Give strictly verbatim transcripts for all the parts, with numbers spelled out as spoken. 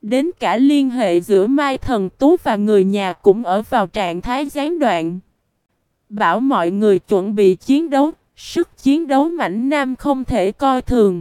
Đến cả liên hệ giữa Mai Thần Tú và người nhà cũng ở vào trạng thái gián đoạn. Bảo mọi người chuẩn bị chiến đấu, sức chiến đấu mãnh nam không thể coi thường.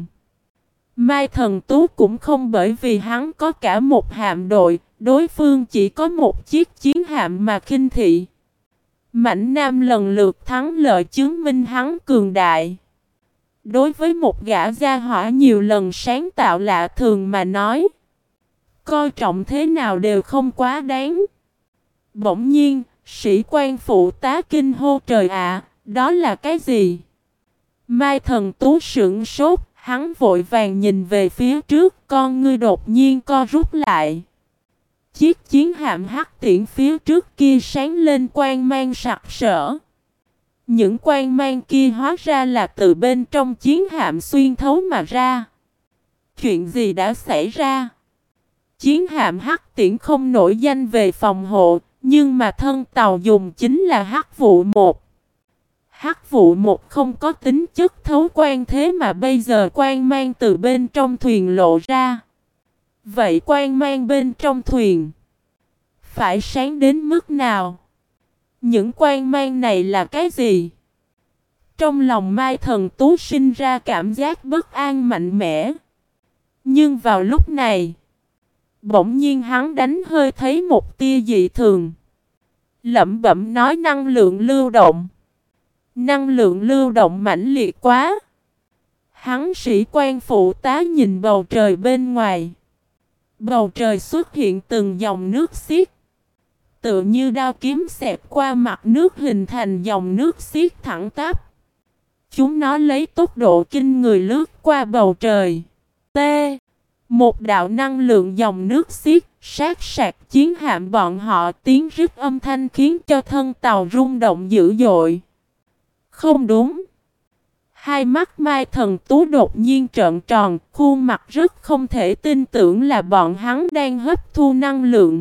Mai Thần Tú cũng không, bởi vì hắn có cả một hạm đội, đối phương chỉ có một chiếc chiến hạm mà khinh thị. Mãnh nam lần lượt thắng lợi chứng minh hắn cường đại. Đối với một gã gia hỏa nhiều lần sáng tạo lạ thường mà nói, coi trọng thế nào đều không quá đáng. Bỗng nhiên, sĩ quan phụ tá kinh hô trời ạ, đó là cái gì? Mai Thần Tú sững sốt, hắn vội vàng nhìn về phía trước, con ngươi đột nhiên co rút lại. Chiếc chiến hạm hắc tiễn phía trước kia sáng lên quang mang sặc sỡ. Những quang mang kia hóa ra là từ bên trong chiến hạm xuyên thấu mà ra. Chuyện gì đã xảy ra? Chiến hạm hắc tiễn không nổi danh về phòng hộ, nhưng mà thân tàu dùng chính là hắc vụ một. Hắc vụ một không có tính chất thấu quang, thế mà bây giờ quang mang từ bên trong thuyền lộ ra. Vậy quang mang bên trong thuyền phải sáng đến mức nào? Những quang mang này là cái gì? Trong lòng Mai Thần Tú sinh ra cảm giác bất an mạnh mẽ. Nhưng vào lúc này, bỗng nhiên hắn đánh hơi thấy một tia dị thường. Lẩm bẩm nói năng lượng lưu động. Năng lượng lưu động mãnh liệt quá. Hắn sĩ quan phụ tá nhìn bầu trời bên ngoài. Bầu trời xuất hiện từng dòng nước xiết. Tựa như đao kiếm xẹt qua mặt nước hình thành dòng nước xiết thẳng tắp. Chúng nó lấy tốc độ kinh người lướt qua bầu trời. T. Một đạo năng lượng dòng nước xiết sát sạc chiến hạm bọn họ, tiếng rít âm thanh khiến cho thân tàu rung động dữ dội. Không đúng. Hai mắt Mai Thần Tú đột nhiên trợn tròn, khuôn mặt rất không thể tin tưởng là bọn hắn đang hấp thu năng lượng.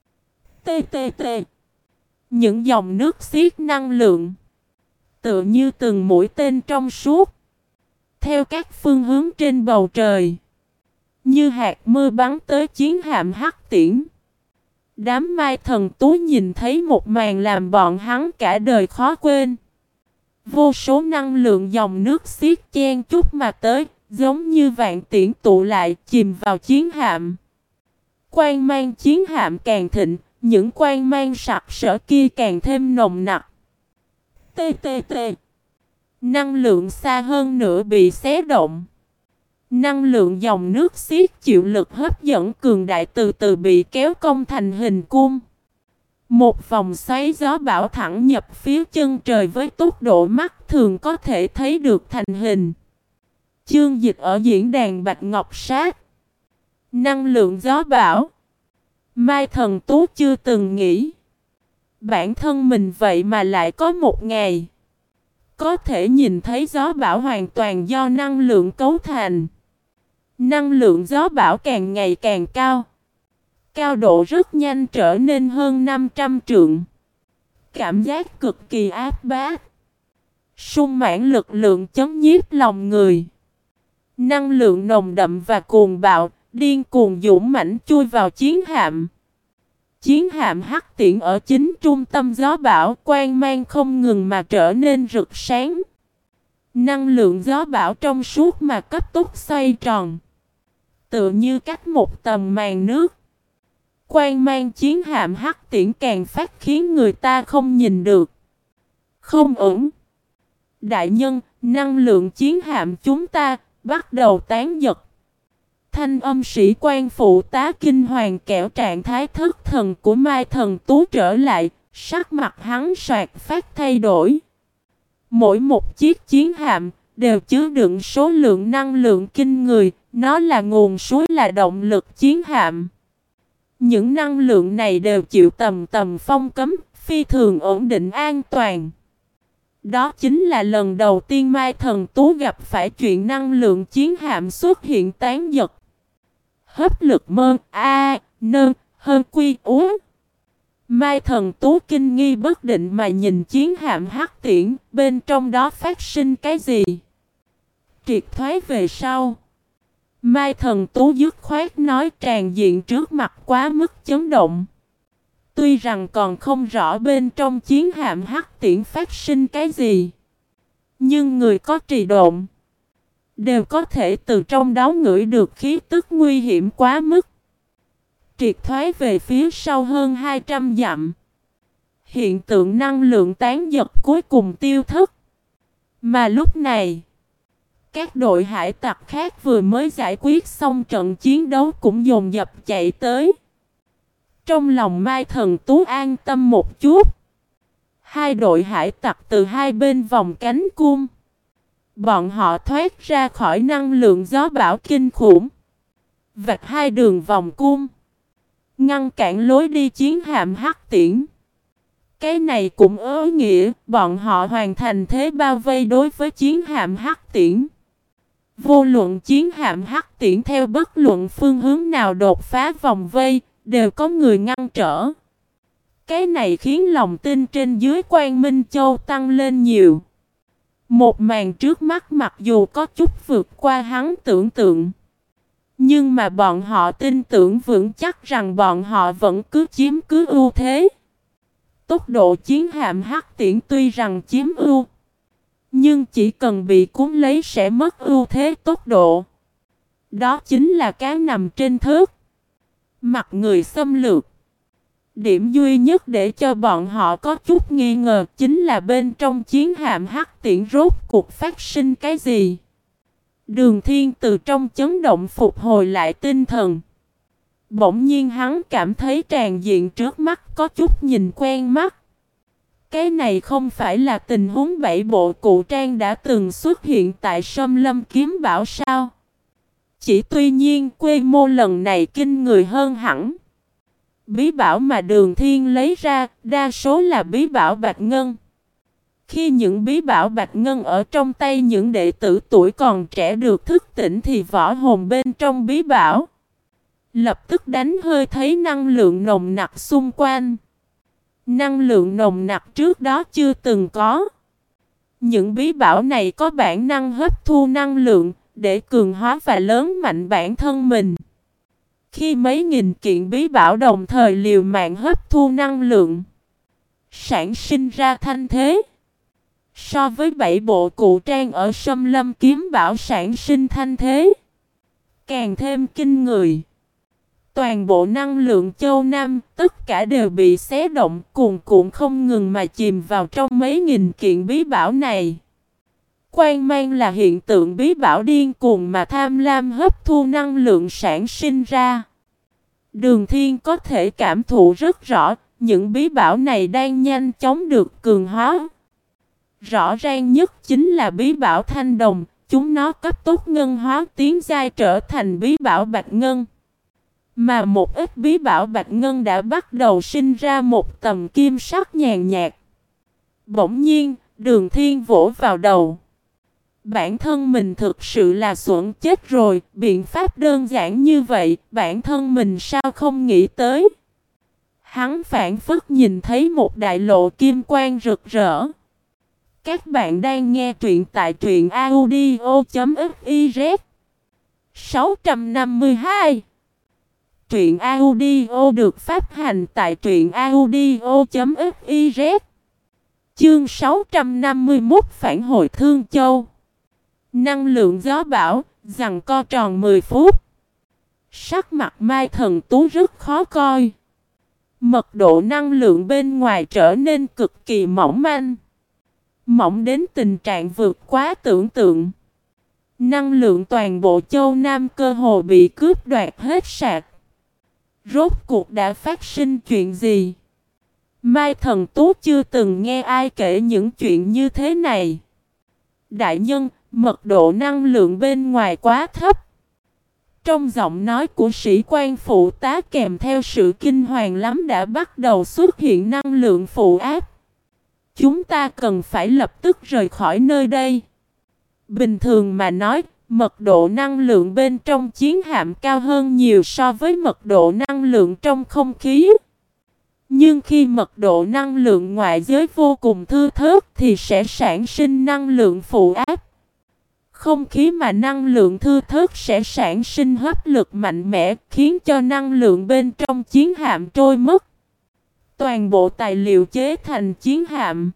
Tê tê tê. Những dòng nước xiết năng lượng tựa như từng mũi tên trong suốt, theo các phương hướng trên bầu trời, như hạt mưa bắn tới chiến hạm hắc tiễn. Đám Mai Thần Tú nhìn thấy một màn làm bọn hắn cả đời khó quên. Vô số năng lượng dòng nước xiết chen chúc mà tới, giống như vạn tiễn tụ lại chìm vào chiến hạm. Quang mang chiến hạm càng thịnh, những quang mang sặc sỡ kia càng thêm nồng nặc. Tê tê tê. Năng lượng xa hơn nữa bị xé động. Năng lượng dòng nước xiết chịu lực hấp dẫn cường đại từ từ bị kéo cong thành hình cung. Một vòng xoáy gió bão thẳng nhập phía chân trời với tốc độ mắt thường có thể thấy được thành hình. Chương dịch ở diễn đàn Bạch Ngọc Sát. Năng lượng gió bão. Mai Thần Tú chưa từng nghĩ bản thân mình vậy mà lại có một ngày có thể nhìn thấy gió bão hoàn toàn do năng lượng cấu thành. Năng lượng gió bão càng ngày càng cao. Cao độ rất nhanh trở nên hơn năm trăm trượng. Cảm giác cực kỳ áp bách. Sung mãn lực lượng chấn nhiếp lòng người. Năng lượng nồng đậm và cuồng bạo, điên cuồng dũng mãnh chui vào chiến hạm. Chiến hạm hắc tiễn ở chính trung tâm gió bão, quang mang không ngừng mà trở nên rực sáng. Năng lượng gió bão trong suốt mà cấp tốc xoay tròn, tựa như cách một tầm màn nước. Quang mang chiến hạm hắc tiễn càng phát khiến người ta không nhìn được. Không ổn. Đại nhân, năng lượng chiến hạm chúng ta bắt đầu tán giật. Thanh âm sĩ quan phụ tá kinh hoàng kẻo trạng thái thất thần của Mai Thần Tú trở lại, sắc mặt hắn soạt phát thay đổi. Mỗi một chiếc chiến hạm đều chứa đựng số lượng năng lượng kinh người, nó là nguồn suối, là động lực chiến hạm. Những năng lượng này đều chịu tầm tầm phong cấm, phi thường ổn định an toàn. Đó chính là lần đầu tiên Mai Thần Tú gặp phải chuyện năng lượng chiến hạm xuất hiện tán giật. Hấp lực mơn a nơn hơn quy ú. Mai Thần Tú kinh nghi bất định mà nhìn chiến hạm hắc tiễn, bên trong đó phát sinh cái gì? Triệt thoái về sau, Mai Thần Tú dứt khoát nói tràn diện trước mặt quá mức chấn động. Tuy rằng còn không rõ bên trong chiến hạm hắc tiễn phát sinh cái gì, nhưng người có trì độn đều có thể từ trong đó ngửi được khí tức nguy hiểm quá mức. Triệt thoái về phía sau hơn hai trăm dặm. Hiện tượng năng lượng tán giật cuối cùng tiêu thất. Mà lúc này, các đội hải tặc khác vừa mới giải quyết xong trận chiến đấu cũng dồn dập chạy tới. Trong lòng Mai Thần Tú an tâm một chút. Hai đội hải tặc từ hai bên vòng cánh cung. Bọn họ thoát ra khỏi năng lượng gió bão kinh khủng. Vạch hai đường vòng cung, ngăn cản lối đi chiến hạm hắc tiễn. Cái này cũng ớ nghĩa bọn họ hoàn thành thế bao vây đối với chiến hạm hắc tiễn. Vô luận chiến hạm hắc tiễn theo bất luận phương hướng nào đột phá vòng vây, đều có người ngăn trở. Cái này khiến lòng tin trên dưới Quang Minh Châu tăng lên nhiều. Một màn trước mắt mặc dù có chút vượt qua hắn tưởng tượng, nhưng mà bọn họ tin tưởng vững chắc rằng bọn họ vẫn cứ chiếm cứ ưu thế. Tốc độ chiến hạm hắc tiễn tuy rằng chiếm ưu, nhưng chỉ cần bị cuốn lấy sẽ mất ưu thế tốc độ. Đó chính là cá nằm trên thớt, mặt người xâm lược. Điểm duy nhất để cho bọn họ có chút nghi ngờ chính là bên trong chiến hạm hắc tiễn rốt cuộc phát sinh cái gì. Đường Thiên từ trong chấn động phục hồi lại tinh thần. Bỗng nhiên hắn cảm thấy tràn diện trước mắt có chút nhìn quen mắt. Cái này không phải là tình huống bảy bộ cụ trang đã từng xuất hiện tại Sâm Lâm Kiếm Bảo sao? Chỉ tuy nhiên quy mô lần này kinh người hơn hẳn. Bí bảo mà Đường Thiên lấy ra, đa số là bí bảo Bạch Ngân. Khi những bí bảo Bạch Ngân ở trong tay những đệ tử tuổi còn trẻ được thức tỉnh thì võ hồn bên trong bí bảo lập tức đánh hơi thấy năng lượng nồng nặc xung quanh. Năng lượng nồng nặc trước đó chưa từng có. Những bí bảo này có bản năng hấp thu năng lượng để cường hóa và lớn mạnh bản thân mình. Khi mấy nghìn kiện bí bảo đồng thời liều mạng hấp thu năng lượng, sản sinh ra thanh thế. So với bảy bộ cụ trang ở Sâm Lâm Kiếm Bảo sản sinh thanh thế, càng thêm kinh người. Toàn bộ năng lượng châu Nam, tất cả đều bị xé động, cuồn cuộn không ngừng mà chìm vào trong mấy nghìn kiện bí bảo này. Quang mang là hiện tượng bí bảo điên cuồng mà tham lam hấp thu năng lượng sản sinh ra. Đường Thiên có thể cảm thụ rất rõ, những bí bảo này đang nhanh chóng được cường hóa. Rõ ràng nhất chính là bí bảo Thanh Đồng, chúng nó cấp tốc ngân hóa tiến giai trở thành bí bảo Bạch Ngân. Mà một ít bí bảo Bạch Ngân đã bắt đầu sinh ra một tầm kim sắc nhàn nhạt. Bỗng nhiên, Đường Thiên vỗ vào đầu. Bản thân mình thực sự là xuẩn chết rồi, biện pháp đơn giản như vậy, bản thân mình sao không nghĩ tới. Hắn phảng phất nhìn thấy một đại lộ kim quang rực rỡ. Các bạn đang nghe truyện tại truyện audio chấm fiz. sáu trăm năm mươi hai. Truyện audio được phát hành tại truyện audio chấm fiz. Chương sáu trăm năm mươi mốt Phản hồi Thương Châu. Năng lượng gió bão, giằng co tròn mười phút. Sắc mặt Mai Thần Tú rất khó coi. Mật độ năng lượng bên ngoài trở nên cực kỳ mỏng manh. Mỏng đến tình trạng vượt quá tưởng tượng. Năng lượng toàn bộ châu Nam cơ hồ bị cướp đoạt hết sạch. Rốt cuộc đã phát sinh chuyện gì? Mai Thần Tú chưa từng nghe ai kể những chuyện như thế này. Đại nhân, mật độ năng lượng bên ngoài quá thấp. Trong giọng nói của sĩ quan phụ tá kèm theo sự kinh hoàng lắm đã bắt đầu xuất hiện năng lượng phụ áp. Chúng ta cần phải lập tức rời khỏi nơi đây. Bình thường mà nói, mật độ năng lượng bên trong chiến hạm cao hơn nhiều so với mật độ năng lượng trong không khí. Nhưng khi mật độ năng lượng ngoại giới vô cùng thưa thớt thì sẽ sản sinh năng lượng phụ áp. Không khí mà năng lượng thưa thớt sẽ sản sinh hấp lực mạnh mẽ, khiến cho năng lượng bên trong chiến hạm trôi mất. Toàn bộ tài liệu chế thành chiến hạm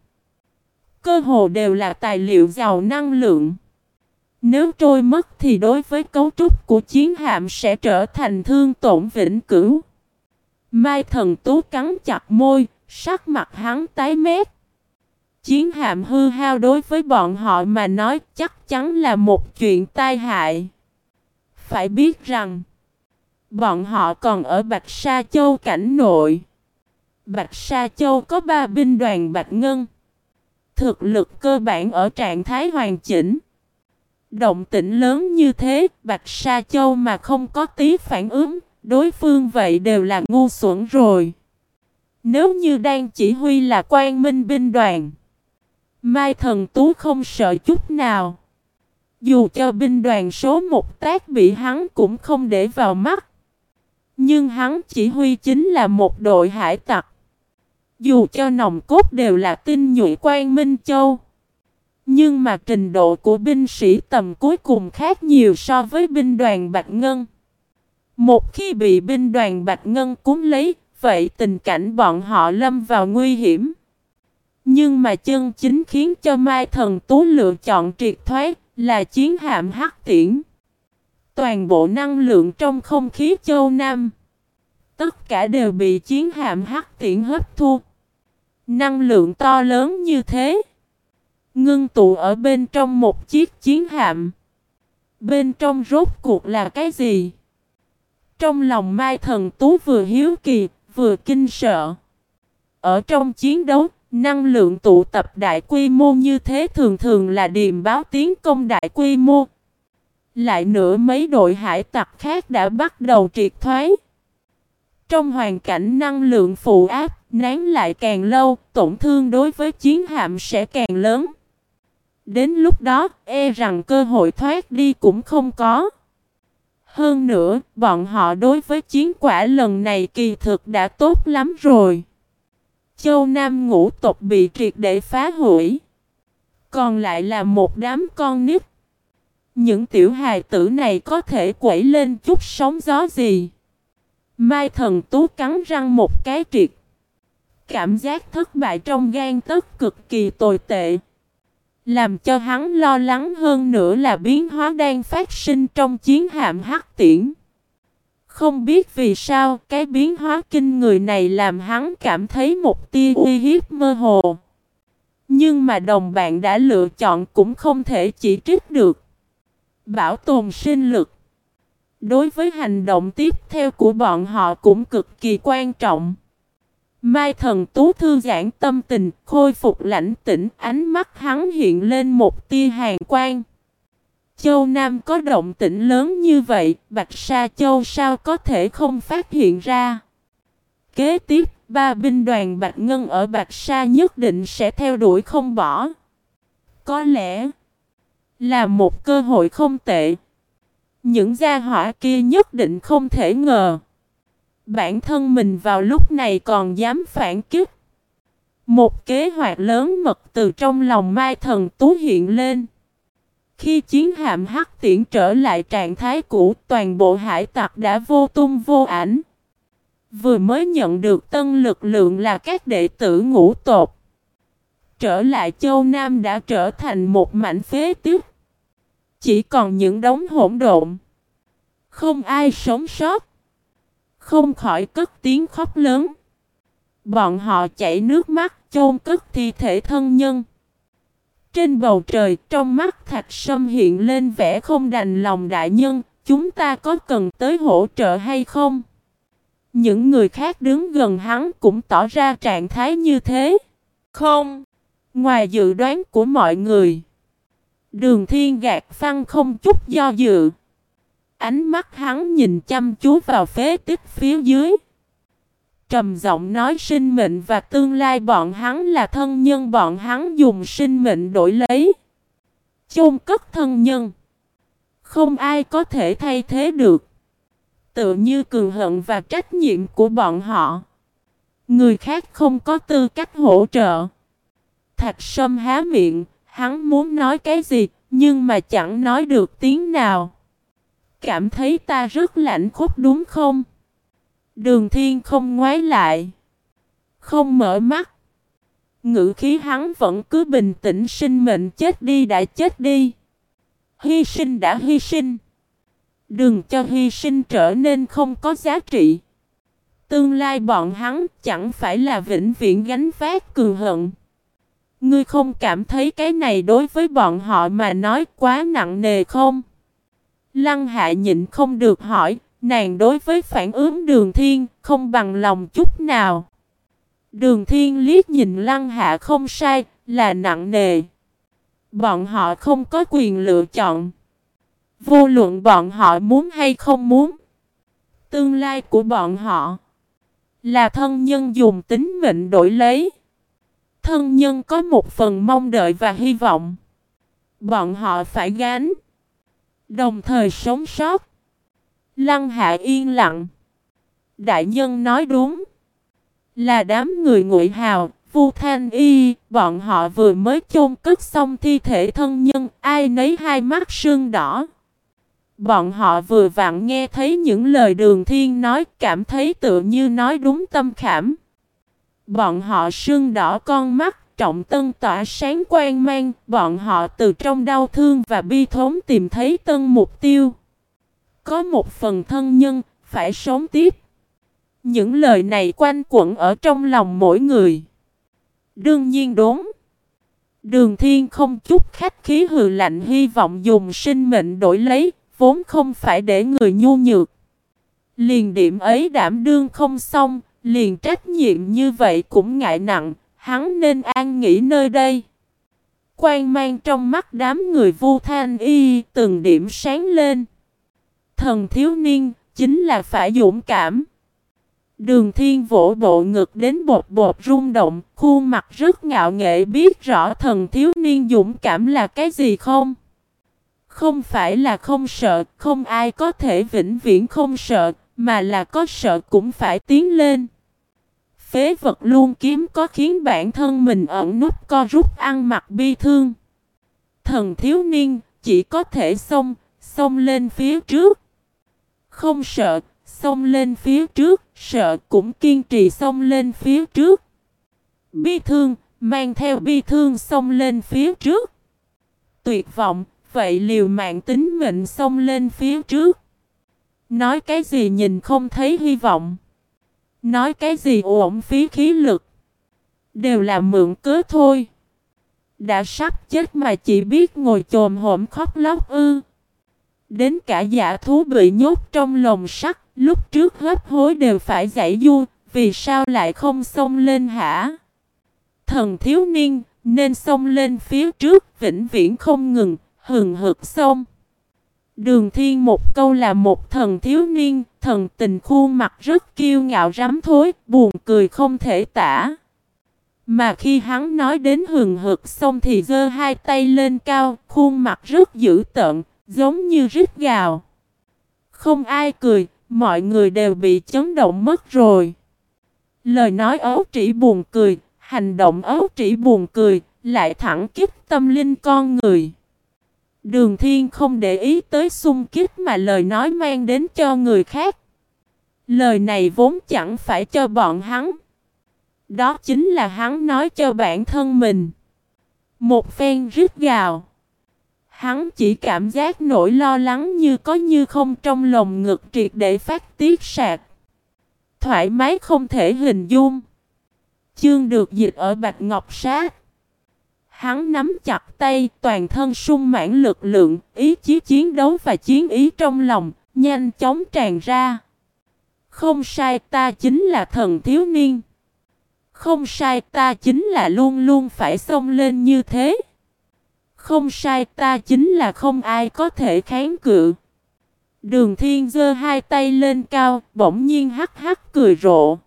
cơ hồ đều là tài liệu giàu năng lượng. Nếu trôi mất thì đối với cấu trúc của chiến hạm sẽ trở thành thương tổn vĩnh cửu. Mai Thần Tú cắn chặt môi, sắc mặt hắn tái mét. Chiến hạm hư hao đối với bọn họ mà nói chắc chắn là một chuyện tai hại. Phải biết rằng, bọn họ còn ở Bạch Sa Châu cảnh nội. Bạch Sa Châu có ba binh đoàn Bạch Ngân. Thực lực cơ bản ở trạng thái hoàn chỉnh. Động tĩnh lớn như thế, Bạch Sa Châu mà không có tí phản ứng, đối phương vậy đều là ngu xuẩn rồi. Nếu như đang chỉ huy là Quang Minh binh đoàn, Mai Thần Tú không sợ chút nào. Dù cho binh đoàn số một tác bị hắn cũng không để vào mắt. Nhưng hắn chỉ huy chính là một đội hải tặc. Dù cho nòng cốt đều là tinh nhuệ Quang Minh Châu, nhưng mà trình độ của binh sĩ tầm cuối cùng khác nhiều so với binh đoàn Bạch Ngân. Một khi bị binh đoàn Bạch Ngân cuốn lấy, vậy tình cảnh bọn họ lâm vào nguy hiểm. Nhưng mà chân chính khiến cho Mai Thần Tú lựa chọn triệt thoát là chiến hạm Hắc Tiễn. Toàn bộ năng lượng trong không khí Châu Nam, tất cả đều bị chiến hạm Hắc Tiễn hấp thu. Năng lượng to lớn như thế, ngưng tụ ở bên trong một chiếc chiến hạm. Bên trong rốt cuộc là cái gì? Trong lòng Mai Thần Tú vừa hiếu kỳ, vừa kinh sợ. Ở trong chiến đấu, năng lượng tụ tập đại quy mô như thế thường thường là điềm báo tiến công đại quy mô. Lại nữa mấy đội hải tặc khác đã bắt đầu triệt thoái. Trong hoàn cảnh năng lượng phụ áp, nén lại càng lâu, tổn thương đối với chiến hạm sẽ càng lớn. Đến lúc đó, e rằng cơ hội thoát đi cũng không có. Hơn nữa, bọn họ đối với chiến quả lần này kỳ thực đã tốt lắm rồi. Châu Nam ngũ tộc bị triệt để phá hủy. Còn lại là một đám con nít. Những tiểu hài tử này có thể quẩy lên chút sóng gió gì? Mai Thần Tú cắn răng một cái triệt. Cảm giác thất bại trong gan tấc cực kỳ tồi tệ. Làm cho hắn lo lắng hơn nữa là biến hóa đang phát sinh trong chiến hạm Hắc Tiễn. Không biết vì sao cái biến hóa kinh người này làm hắn cảm thấy một tia uy hiếp mơ hồ. Nhưng mà đồng bạn đã lựa chọn cũng không thể chỉ trích được. Bảo tồn sinh lực, đối với hành động tiếp theo của bọn họ cũng cực kỳ quan trọng. Mai Thần Tú thư giãn tâm tình, khôi phục lãnh tĩnh, ánh mắt hắn hiện lên một tia hàn quang. Châu Nam có động tĩnh lớn như vậy, Bạch Sa Châu sao có thể không phát hiện ra? Kế tiếp, ba binh đoàn Bạch Ngân ở Bạch Sa nhất định sẽ theo đuổi không bỏ. Có lẽ là một cơ hội không tệ. Những gia hỏa kia nhất định không thể ngờ bản thân mình vào lúc này còn dám phản kích. Một kế hoạch lớn mật từ trong lòng Mai Thần Tú hiện lên. Khi chiến hạm Hắc Tiễn trở lại trạng thái cũ, toàn bộ hải tặc đã vô tung vô ảnh. Vừa mới nhận được tân lực lượng là các đệ tử ngũ tộc. Trở lại Châu Nam đã trở thành một mảnh phế tích. Chỉ còn những đống hỗn độn. Không ai sống sót. Không khỏi cất tiếng khóc lớn. Bọn họ chảy nước mắt chôn cất thi thể thân nhân. Trên bầu trời, trong mắt Thạch Sâm hiện lên vẻ không đành lòng. Đại nhân, chúng ta có cần tới hỗ trợ hay không? Những người khác đứng gần hắn cũng tỏ ra trạng thái như thế. Không, ngoài dự đoán của mọi người. Đường Thiên gạt phăng không chút do dự. Ánh mắt hắn nhìn chăm chú vào phế tích phía dưới. Trầm giọng nói sinh mệnh và tương lai bọn hắn là thân nhân, bọn hắn dùng sinh mệnh đổi lấy. Chôn cất thân nhân, không ai có thể thay thế được. Tựa như cường hận và trách nhiệm của bọn họ, người khác không có tư cách hỗ trợ. Thạch Sâm há miệng, hắn muốn nói cái gì, nhưng mà chẳng nói được tiếng nào. Cảm thấy ta rất lạnh khúc đúng không? Đường Thiên không ngoái lại, không mở mắt. Ngữ khí hắn vẫn cứ bình tĩnh, sinh mệnh chết đi đã chết đi. Hy sinh đã hy sinh. Đừng cho hy sinh trở nên không có giá trị. Tương lai bọn hắn chẳng phải là vĩnh viễn gánh vác cừu hận. Ngươi không cảm thấy cái này đối với bọn họ mà nói quá nặng nề không? Lăng Hạ nhịn không được hỏi, nàng đối với phản ứng Đường Thiên không bằng lòng chút nào. Đường Thiên liếc nhìn Lăng Hạ, không sai, là nặng nề. Bọn họ không có quyền lựa chọn. Vô luận bọn họ muốn hay không muốn. Tương lai của bọn họ là thân nhân dùng tính mệnh đổi lấy. Thân nhân có một phần mong đợi và hy vọng. Bọn họ phải gánh, đồng thời sống sót. Lăng Hạ yên lặng. Đại nhân nói đúng. Là đám người Ngụy Hào, Vu Thanh Y, bọn họ vừa mới chôn cất xong thi thể thân nhân, ai nấy hai mắt sưng đỏ. Bọn họ vừa vặn nghe thấy những lời Đường Thiên nói, cảm thấy tựa như nói đúng tâm khảm. Bọn họ sưng đỏ con mắt, trọng tân tỏa sáng quang mang, bọn họ từ trong đau thương và bi thống tìm thấy tân mục tiêu. Có một phần thân nhân, phải sống tiếp. Những lời này quanh quẩn ở trong lòng mỗi người. Đương nhiên đúng. Đường Thiên không chút khách khí hừ lạnh, hy vọng dùng sinh mệnh đổi lấy, vốn không phải để người nhu nhược. Liền điểm ấy đảm đương không xong, liền trách nhiệm như vậy cũng ngại nặng, hắn nên an nghỉ nơi đây. Quang mang trong mắt đám người Vu Thanh Y từng điểm sáng lên. Thần thiếu niên chính là phải dũng cảm. Đường Thiên vỗ bộ ngực đến bột bột rung động, khuôn mặt rất ngạo nghễ, biết rõ thần thiếu niên dũng cảm là cái gì không? Không phải là không sợ, không ai có thể vĩnh viễn không sợ, mà là có sợ cũng phải tiến lên. Phế vật luôn kiếm có khiến bản thân mình ẩn nút co rút, ăn mặc bi thương. Thần thiếu niên chỉ có thể xông, xông lên phía trước. Không sợ, xông lên phía trước, sợ cũng kiên trì xông lên phía trước. Bi thương, mang theo bi thương xông lên phía trước. Tuyệt vọng, vậy liều mạng tính mệnh xông lên phía trước. Nói cái gì nhìn không thấy hy vọng. Nói cái gì uổng phí khí lực. Đều là mượn cớ thôi. Đã sắp chết mà chỉ biết ngồi chồm hổm khóc lóc ư. Đến cả dã thú bị nhốt trong lồng sắt, lúc trước hấp hối đều phải giãy giụa, vì sao lại không xông lên hả? Thần thiếu niên nên xông lên phía trước, vĩnh viễn không ngừng, hừng hực xông. Đường Thiên một câu là một thần thiếu niên, thần tình khuôn mặt rất kiêu ngạo rắm thối, buồn cười không thể tả. Mà khi hắn nói đến hừng hực xông thì giơ hai tay lên cao, khuôn mặt rất dữ tợn, giống như rít gào. Không ai cười, mọi người đều bị chấn động mất rồi. Lời nói ấu trĩ buồn cười, hành động ấu trĩ buồn cười, lại thẳng kích tâm linh con người. Đường Thiên không để ý tới xung kích mà lời nói mang đến cho người khác. Lời này vốn chẳng phải cho bọn hắn. Đó chính là hắn nói cho bản thân mình. Một phen rít gào. Hắn chỉ cảm giác nỗi lo lắng như có như không trong lồng ngực triệt để phát tiết sạc. Thoải mái không thể hình dung. Chương được dịch ở Bạch Ngọc Sát. Hắn nắm chặt tay, toàn thân sung mãn lực lượng, ý chí chiến đấu và chiến ý trong lòng, nhanh chóng tràn ra. Không sai, ta chính là thần thiếu niên. Không sai, ta chính là luôn luôn phải xông lên như thế. Không sai, ta chính là không ai có thể kháng cự. Đường Thiên giơ hai tay lên cao, bỗng nhiên hắc hắc cười rộ.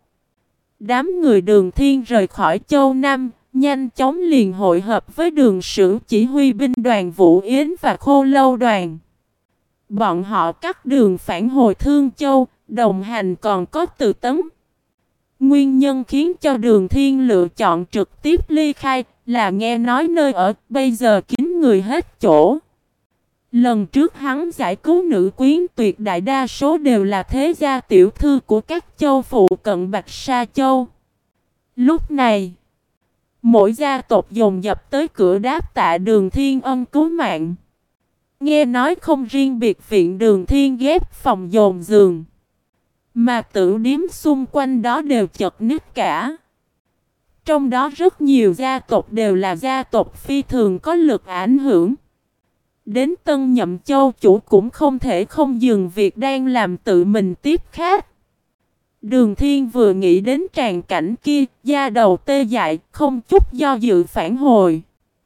Đám người Đường Thiên rời khỏi Châu Nam, nhanh chóng liền hội hợp với Đường Sử chỉ huy binh đoàn Vũ Yến và Khô Lâu đoàn. Bọn họ cắt đường phản hồi Thương Châu, đồng hành còn có Từ Tấn. Nguyên nhân khiến cho Đường Thiên lựa chọn trực tiếp ly khai là nghe nói nơi ở bây giờ kín người hết chỗ. Lần trước hắn giải cứu nữ quyến tuyệt đại đa số đều là thế gia tiểu thư của các châu phụ cận Bạch Sa Châu. Lúc này, mỗi gia tộc dồn dập tới cửa đáp tạ Đường Thiên ân cứu mạng. Nghe nói không riêng biệt viện Đường Thiên ghép phòng dồn giường, mà tử điếm xung quanh đó đều chật ních cả. Trong đó rất nhiều gia tộc đều là gia tộc phi thường có lực ảnh hưởng. Đến tân nhậm châu chủ cũng không thể không dừng việc đang làm tự mình tiếp khách. Đường Thiên vừa nghĩ đến tràng cảnh kia, da đầu tê dại, không chút do dự phản hồi.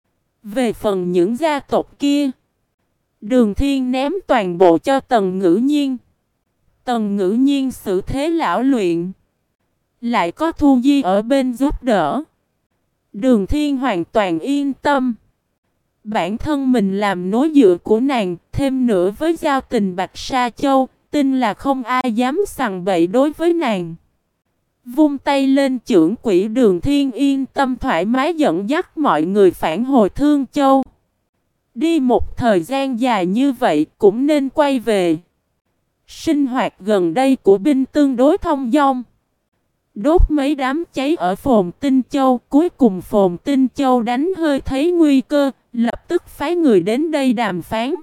Về phần những gia tộc kia, Đường Thiên ném toàn bộ cho Tần Ngữ Nhiên. Tần Ngữ Nhiên xử thế lão luyện, lại có Thu Di ở bên giúp đỡ. Đường Thiên hoàn toàn yên tâm. Bản thân mình làm nối dựa của nàng, thêm nữa với giao tình Bạch Sa Châu, tin là không ai dám sằng bậy đối với nàng. Vung tay lên chưởng quỷ, Đường Thiên yên tâm thoải mái dẫn dắt mọi người phản hồi Thương Châu. Đi một thời gian dài như vậy cũng nên quay về. Sinh hoạt gần đây của binh tương đối thông dong. Đốt mấy đám cháy ở Phồn Tinh Châu, cuối cùng Phồn Tinh Châu đánh hơi thấy nguy cơ, lập tức phái người đến đây đàm phán.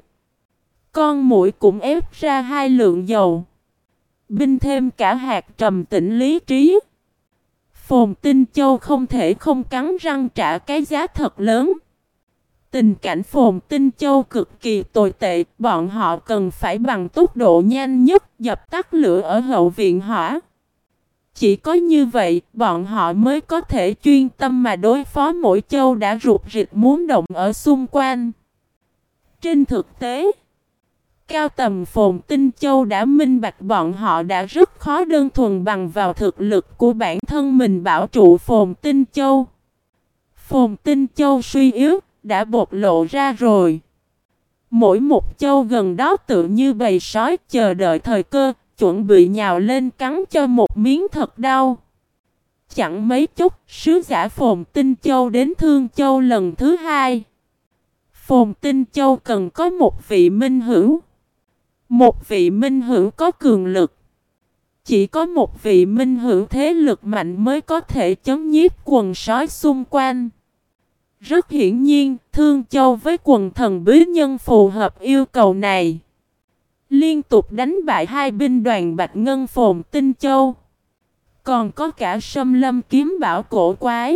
Con muội cũng ép ra hai lượng dầu. Binh thêm cả hạt trầm tĩnh lý trí. Phồn Tinh Châu không thể không cắn răng trả cái giá thật lớn. Tình cảnh Phồn Tinh Châu cực kỳ tồi tệ, bọn họ cần phải bằng tốc độ nhanh nhất dập tắt lửa ở hậu viện hỏa. Chỉ có như vậy, bọn họ mới có thể chuyên tâm mà đối phó mỗi châu đã rụt rịch muốn động ở xung quanh. Trên thực tế, cao tầm Phồn Tinh Châu đã minh bạch bọn họ đã rất khó đơn thuần bằng vào thực lực của bản thân mình bảo trụ Phồn Tinh Châu. Phồn Tinh Châu suy yếu, đã bộc lộ ra rồi. Mỗi một châu gần đó tự như bầy sói chờ đợi thời cơ, chuẩn bị nhào lên cắn cho một miếng thật đau. Chẳng mấy chốc, sứ giả Phồn Tinh Châu đến Thương Châu lần thứ hai. Phồn Tinh Châu cần có một vị minh hữu. Một vị minh hữu có cường lực. Chỉ có một vị minh hữu thế lực mạnh mới có thể chấn nhiếp quần sói xung quanh. Rất hiển nhiên, Thương Châu với quần thần bí nhân phù hợp yêu cầu này. Liên tục đánh bại hai binh đoàn Bạch Ngân Phồn Tinh Châu. Còn có cả Sâm Lâm kiếm bảo cổ quái.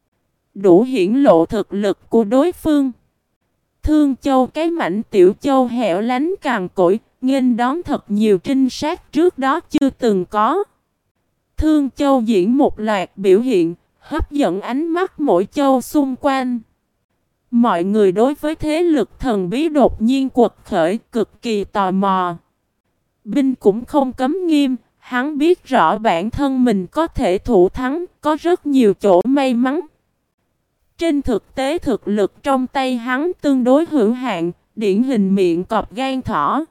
Đủ hiển lộ thực lực của đối phương. Thương Châu cái mảnh tiểu châu hẻo lánh cằn cỗi, nghênh đón thật nhiều trinh sát trước đó chưa từng có. Thương Châu diễn một loạt biểu hiện, hấp dẫn ánh mắt mỗi châu xung quanh. Mọi người đối với thế lực thần bí đột nhiên quật khởi cực kỳ tò mò. Binh cũng không cấm nghiêm, hắn biết rõ bản thân mình có thể thủ thắng, có rất nhiều chỗ may mắn. Trên thực tế thực lực trong tay hắn tương đối hữu hạn, điển hình miệng cọp gan thỏ.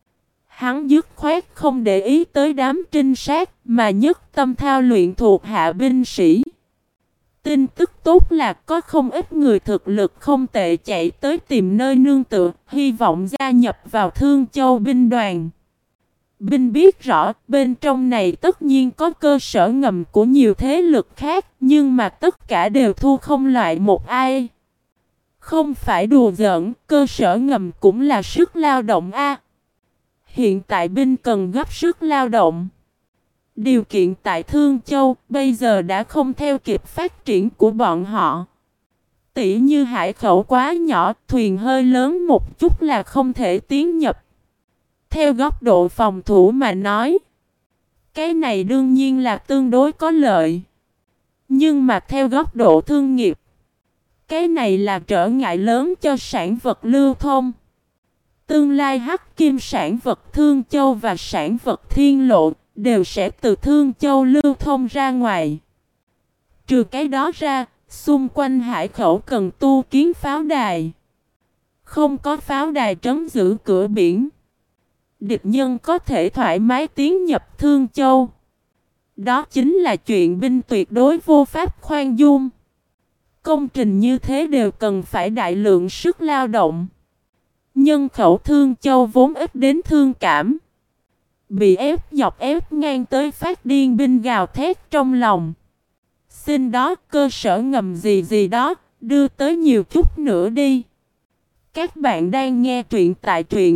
Hắn dứt khoát không để ý tới đám trinh sát mà nhất tâm thao luyện thuộc hạ binh sĩ. Tin tức tốt là có không ít người thực lực không tệ chạy tới tìm nơi nương tựa, hy vọng gia nhập vào Thương Châu binh đoàn. Binh biết rõ bên trong này tất nhiên có cơ sở ngầm của nhiều thế lực khác, nhưng mà tất cả đều thu không loại một ai. Không phải đùa giỡn, cơ sở ngầm cũng là sức lao động a. Hiện tại binh cần gấp sức lao động. Điều kiện tại Thương Châu bây giờ đã không theo kịp phát triển của bọn họ. Tỉ như hải khẩu quá nhỏ, thuyền hơi lớn một chút là không thể tiến nhập. Theo góc độ phòng thủ mà nói, cái này đương nhiên là tương đối có lợi. Nhưng mà theo góc độ thương nghiệp, cái này là trở ngại lớn cho sản vật lưu thông. Tương lai hắc kim sản vật Thương Châu và sản vật Thiên Lộ đều sẽ từ Thương Châu lưu thông ra ngoài. Trừ cái đó ra, xung quanh hải khẩu cần tu kiến pháo đài. Không có pháo đài trấn giữ cửa biển, địch nhân có thể thoải mái tiến nhập Thương Châu. Đó chính là chuyện binh tuyệt đối vô pháp khoan dung. Công trình như thế đều cần phải đại lượng sức lao động. Nhân khẩu Thương Châu vốn ít đến thương cảm, bị ép dọc ép ngang tới phát điên binh gào thét trong lòng. Xin đó, cơ sở ngầm gì gì đó, đưa tới nhiều chút nữa đi. Các bạn đang nghe truyện tại truyện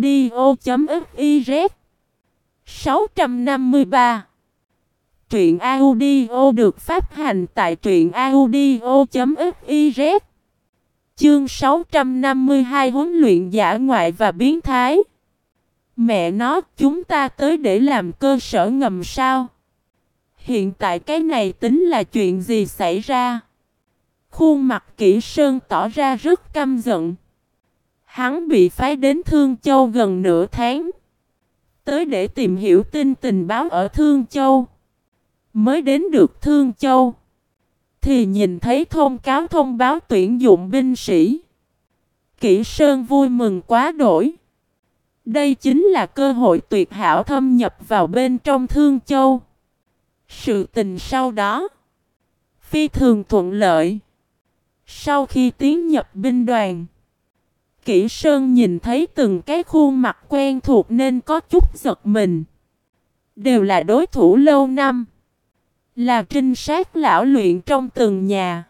audio.fiz. sáu trăm năm mươi ba. Truyện audio được phát hành tại truyện audio.fiz. Chương sáu trăm năm mươi hai, huấn luyện dã ngoại và biến thái. Mẹ nó, chúng ta tới để làm cơ sở ngầm sao? Hiện tại cái này tính là chuyện gì xảy ra? Khuôn mặt Kỷ Sơn tỏ ra rất căm giận. Hắn bị phái đến Thương Châu gần nửa tháng, tới để tìm hiểu tin tình báo ở Thương Châu. Mới đến được Thương Châu thì nhìn thấy thông cáo thông báo tuyển dụng binh sĩ. Kỷ Sơn vui mừng quá đỗi. Đây chính là cơ hội tuyệt hảo thâm nhập vào bên trong Thương Châu. Sự tình sau đó phi thường thuận lợi. Sau khi tiến nhập binh đoàn, Kỷ Sơn nhìn thấy từng cái khuôn mặt quen thuộc nên có chút giật mình. Đều là đối thủ lâu năm, là trinh sát lão luyện trong từng nhà.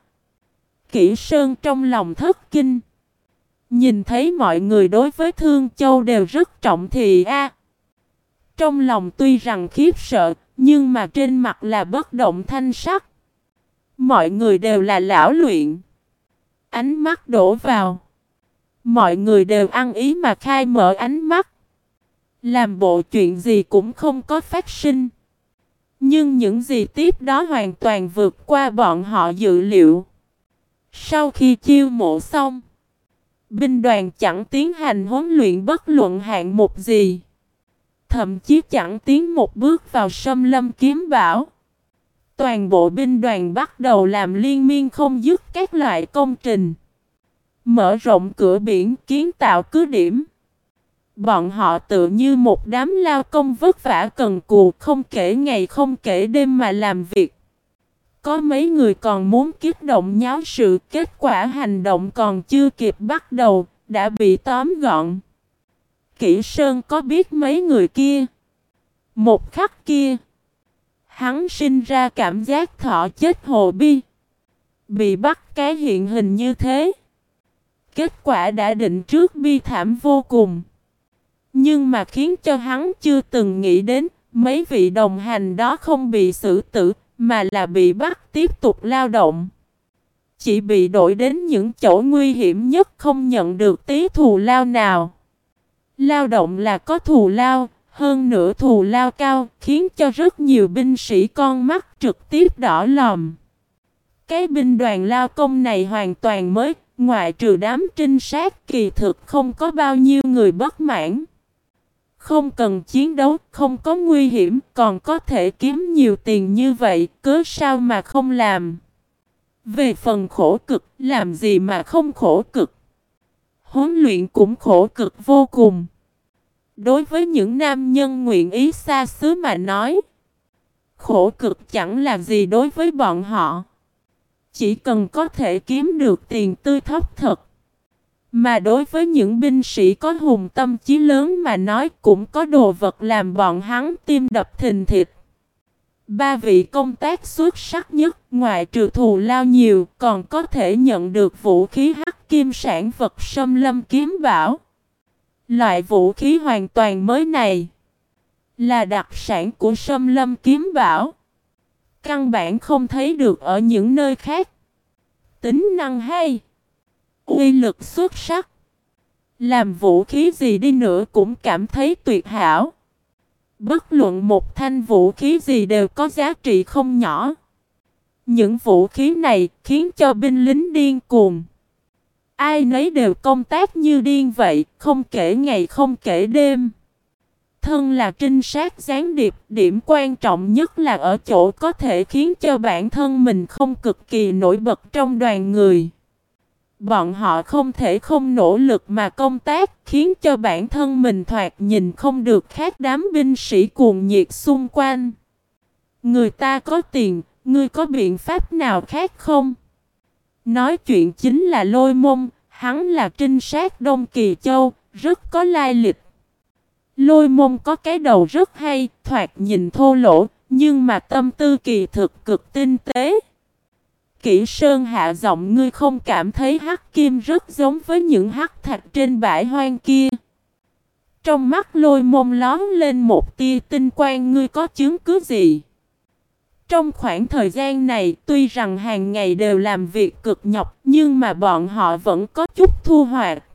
Kỷ Sơn trong lòng thất kinh. Nhìn thấy mọi người đối với Thương Châu đều rất trọng thị a. Trong lòng tuy rằng khiếp sợ, nhưng mà trên mặt là bất động thanh sắc. Mọi người đều là lão luyện. Ánh mắt đổ vào. Mọi người đều ăn ý mà khai mở ánh mắt. Làm bộ chuyện gì cũng không có phát sinh. Nhưng những gì tiếp đó hoàn toàn vượt qua bọn họ dự liệu. Sau khi chiêu mộ xong, binh đoàn chẳng tiến hành huấn luyện bất luận hạng mục gì. Thậm chí chẳng tiến một bước vào Sâm Lâm Kiếm Bảo. Toàn bộ binh đoàn bắt đầu làm liên miên không dứt các loại công trình. Mở rộng cửa biển, kiến tạo cứ điểm. Bọn họ tự như một đám lao công vất vả cần cù, không kể ngày không kể đêm mà làm việc. Có mấy người còn muốn kích động nháo sự, kết quả hành động còn chưa kịp bắt đầu, đã bị tóm gọn. Kỷ Sơn có biết mấy người kia. Một khắc kia, hắn sinh ra cảm giác thọ chết hồ bi. Bị bắt cái hiện hình như thế. Kết quả đã định trước bi thảm vô cùng. Nhưng mà khiến cho hắn chưa từng nghĩ đến, mấy vị đồng hành đó không bị xử tử, mà là bị bắt tiếp tục lao động. Chỉ bị đổi đến những chỗ nguy hiểm nhất, không nhận được tí thù lao nào. Lao động là có thù lao, hơn nữa thù lao cao, khiến cho rất nhiều binh sĩ con mắt trực tiếp đỏ lòm. Cái binh đoàn lao công này hoàn toàn mới, ngoại trừ đám trinh sát kỳ thực không có bao nhiêu người bất mãn. Không cần chiến đấu, không có nguy hiểm, còn có thể kiếm nhiều tiền như vậy, cớ sao mà không làm. Về phần khổ cực, làm gì mà không khổ cực. Huấn luyện cũng khổ cực vô cùng. Đối với những nam nhân nguyện ý xa xứ mà nói, khổ cực chẳng là gì đối với bọn họ. Chỉ cần có thể kiếm được tiền tươi thóc thật. Mà đối với những binh sĩ có hùng tâm chí lớn mà nói, cũng có đồ vật làm bọn hắn tim đập thình thịch. Ba vị công tác xuất sắc nhất, ngoại trừ thù lao nhiều, còn có thể nhận được vũ khí hắc kim sản vật Sâm Lâm Kiếm Bảo. Loại vũ khí hoàn toàn mới này là đặc sản của Sâm Lâm Kiếm Bảo. Căn bản không thấy được ở những nơi khác. Tính năng hay, uy lực xuất sắc. Làm vũ khí gì đi nữa cũng cảm thấy tuyệt hảo. Bất luận một thanh vũ khí gì đều có giá trị không nhỏ. Những vũ khí này khiến cho binh lính điên cuồng. Ai nấy đều công tác như điên vậy, không kể ngày không kể đêm. Thân là trinh sát gián điệp, điểm quan trọng nhất là ở chỗ có thể khiến cho bản thân mình không cực kỳ nổi bật trong đoàn người. Bọn họ không thể không nỗ lực mà công tác, khiến cho bản thân mình thoạt nhìn không được khác đám binh sĩ cuồng nhiệt xung quanh. Người ta có tiền, ngươi có biện pháp nào khác không? Nói chuyện chính là Lôi Mông, Hắn là trinh sát Đông Kỳ Châu, rất có lai lịch. Lôi Môn có cái đầu rất hay, thoạt nhìn thô lỗ, nhưng mà tâm tư kỳ thực cực tinh tế. Kỷ Sơn hạ giọng, ngươi không cảm thấy hắc kim rất giống với những hắc thạch trên bãi hoang kia? Trong mắt Lôi Môn lóe lên một tia tinh quang, ngươi có chứng cứ gì? Trong khoảng thời gian này, tuy rằng hàng ngày đều làm việc cực nhọc, nhưng mà bọn họ vẫn có chút thu hoạch.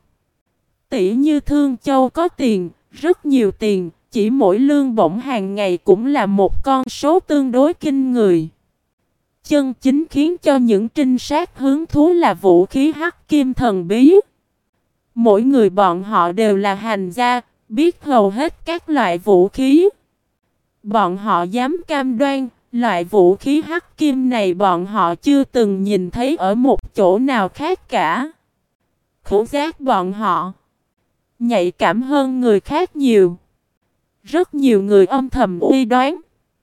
Tỷ như Thương Châu có tiền, rất nhiều tiền, chỉ mỗi lương bổng hàng ngày cũng là một con số tương đối kinh người. Chân chính khiến cho những trinh sát hứng thú là vũ khí hắc kim thần bí. Mỗi người bọn họ đều là hành gia, biết hầu hết các loại vũ khí. Bọn họ dám cam đoan, loại vũ khí hắc kim này bọn họ chưa từng nhìn thấy ở một chỗ nào khác cả. Khẩu giác bọn họ nhạy cảm hơn người khác nhiều. Rất nhiều người âm thầm uy đoán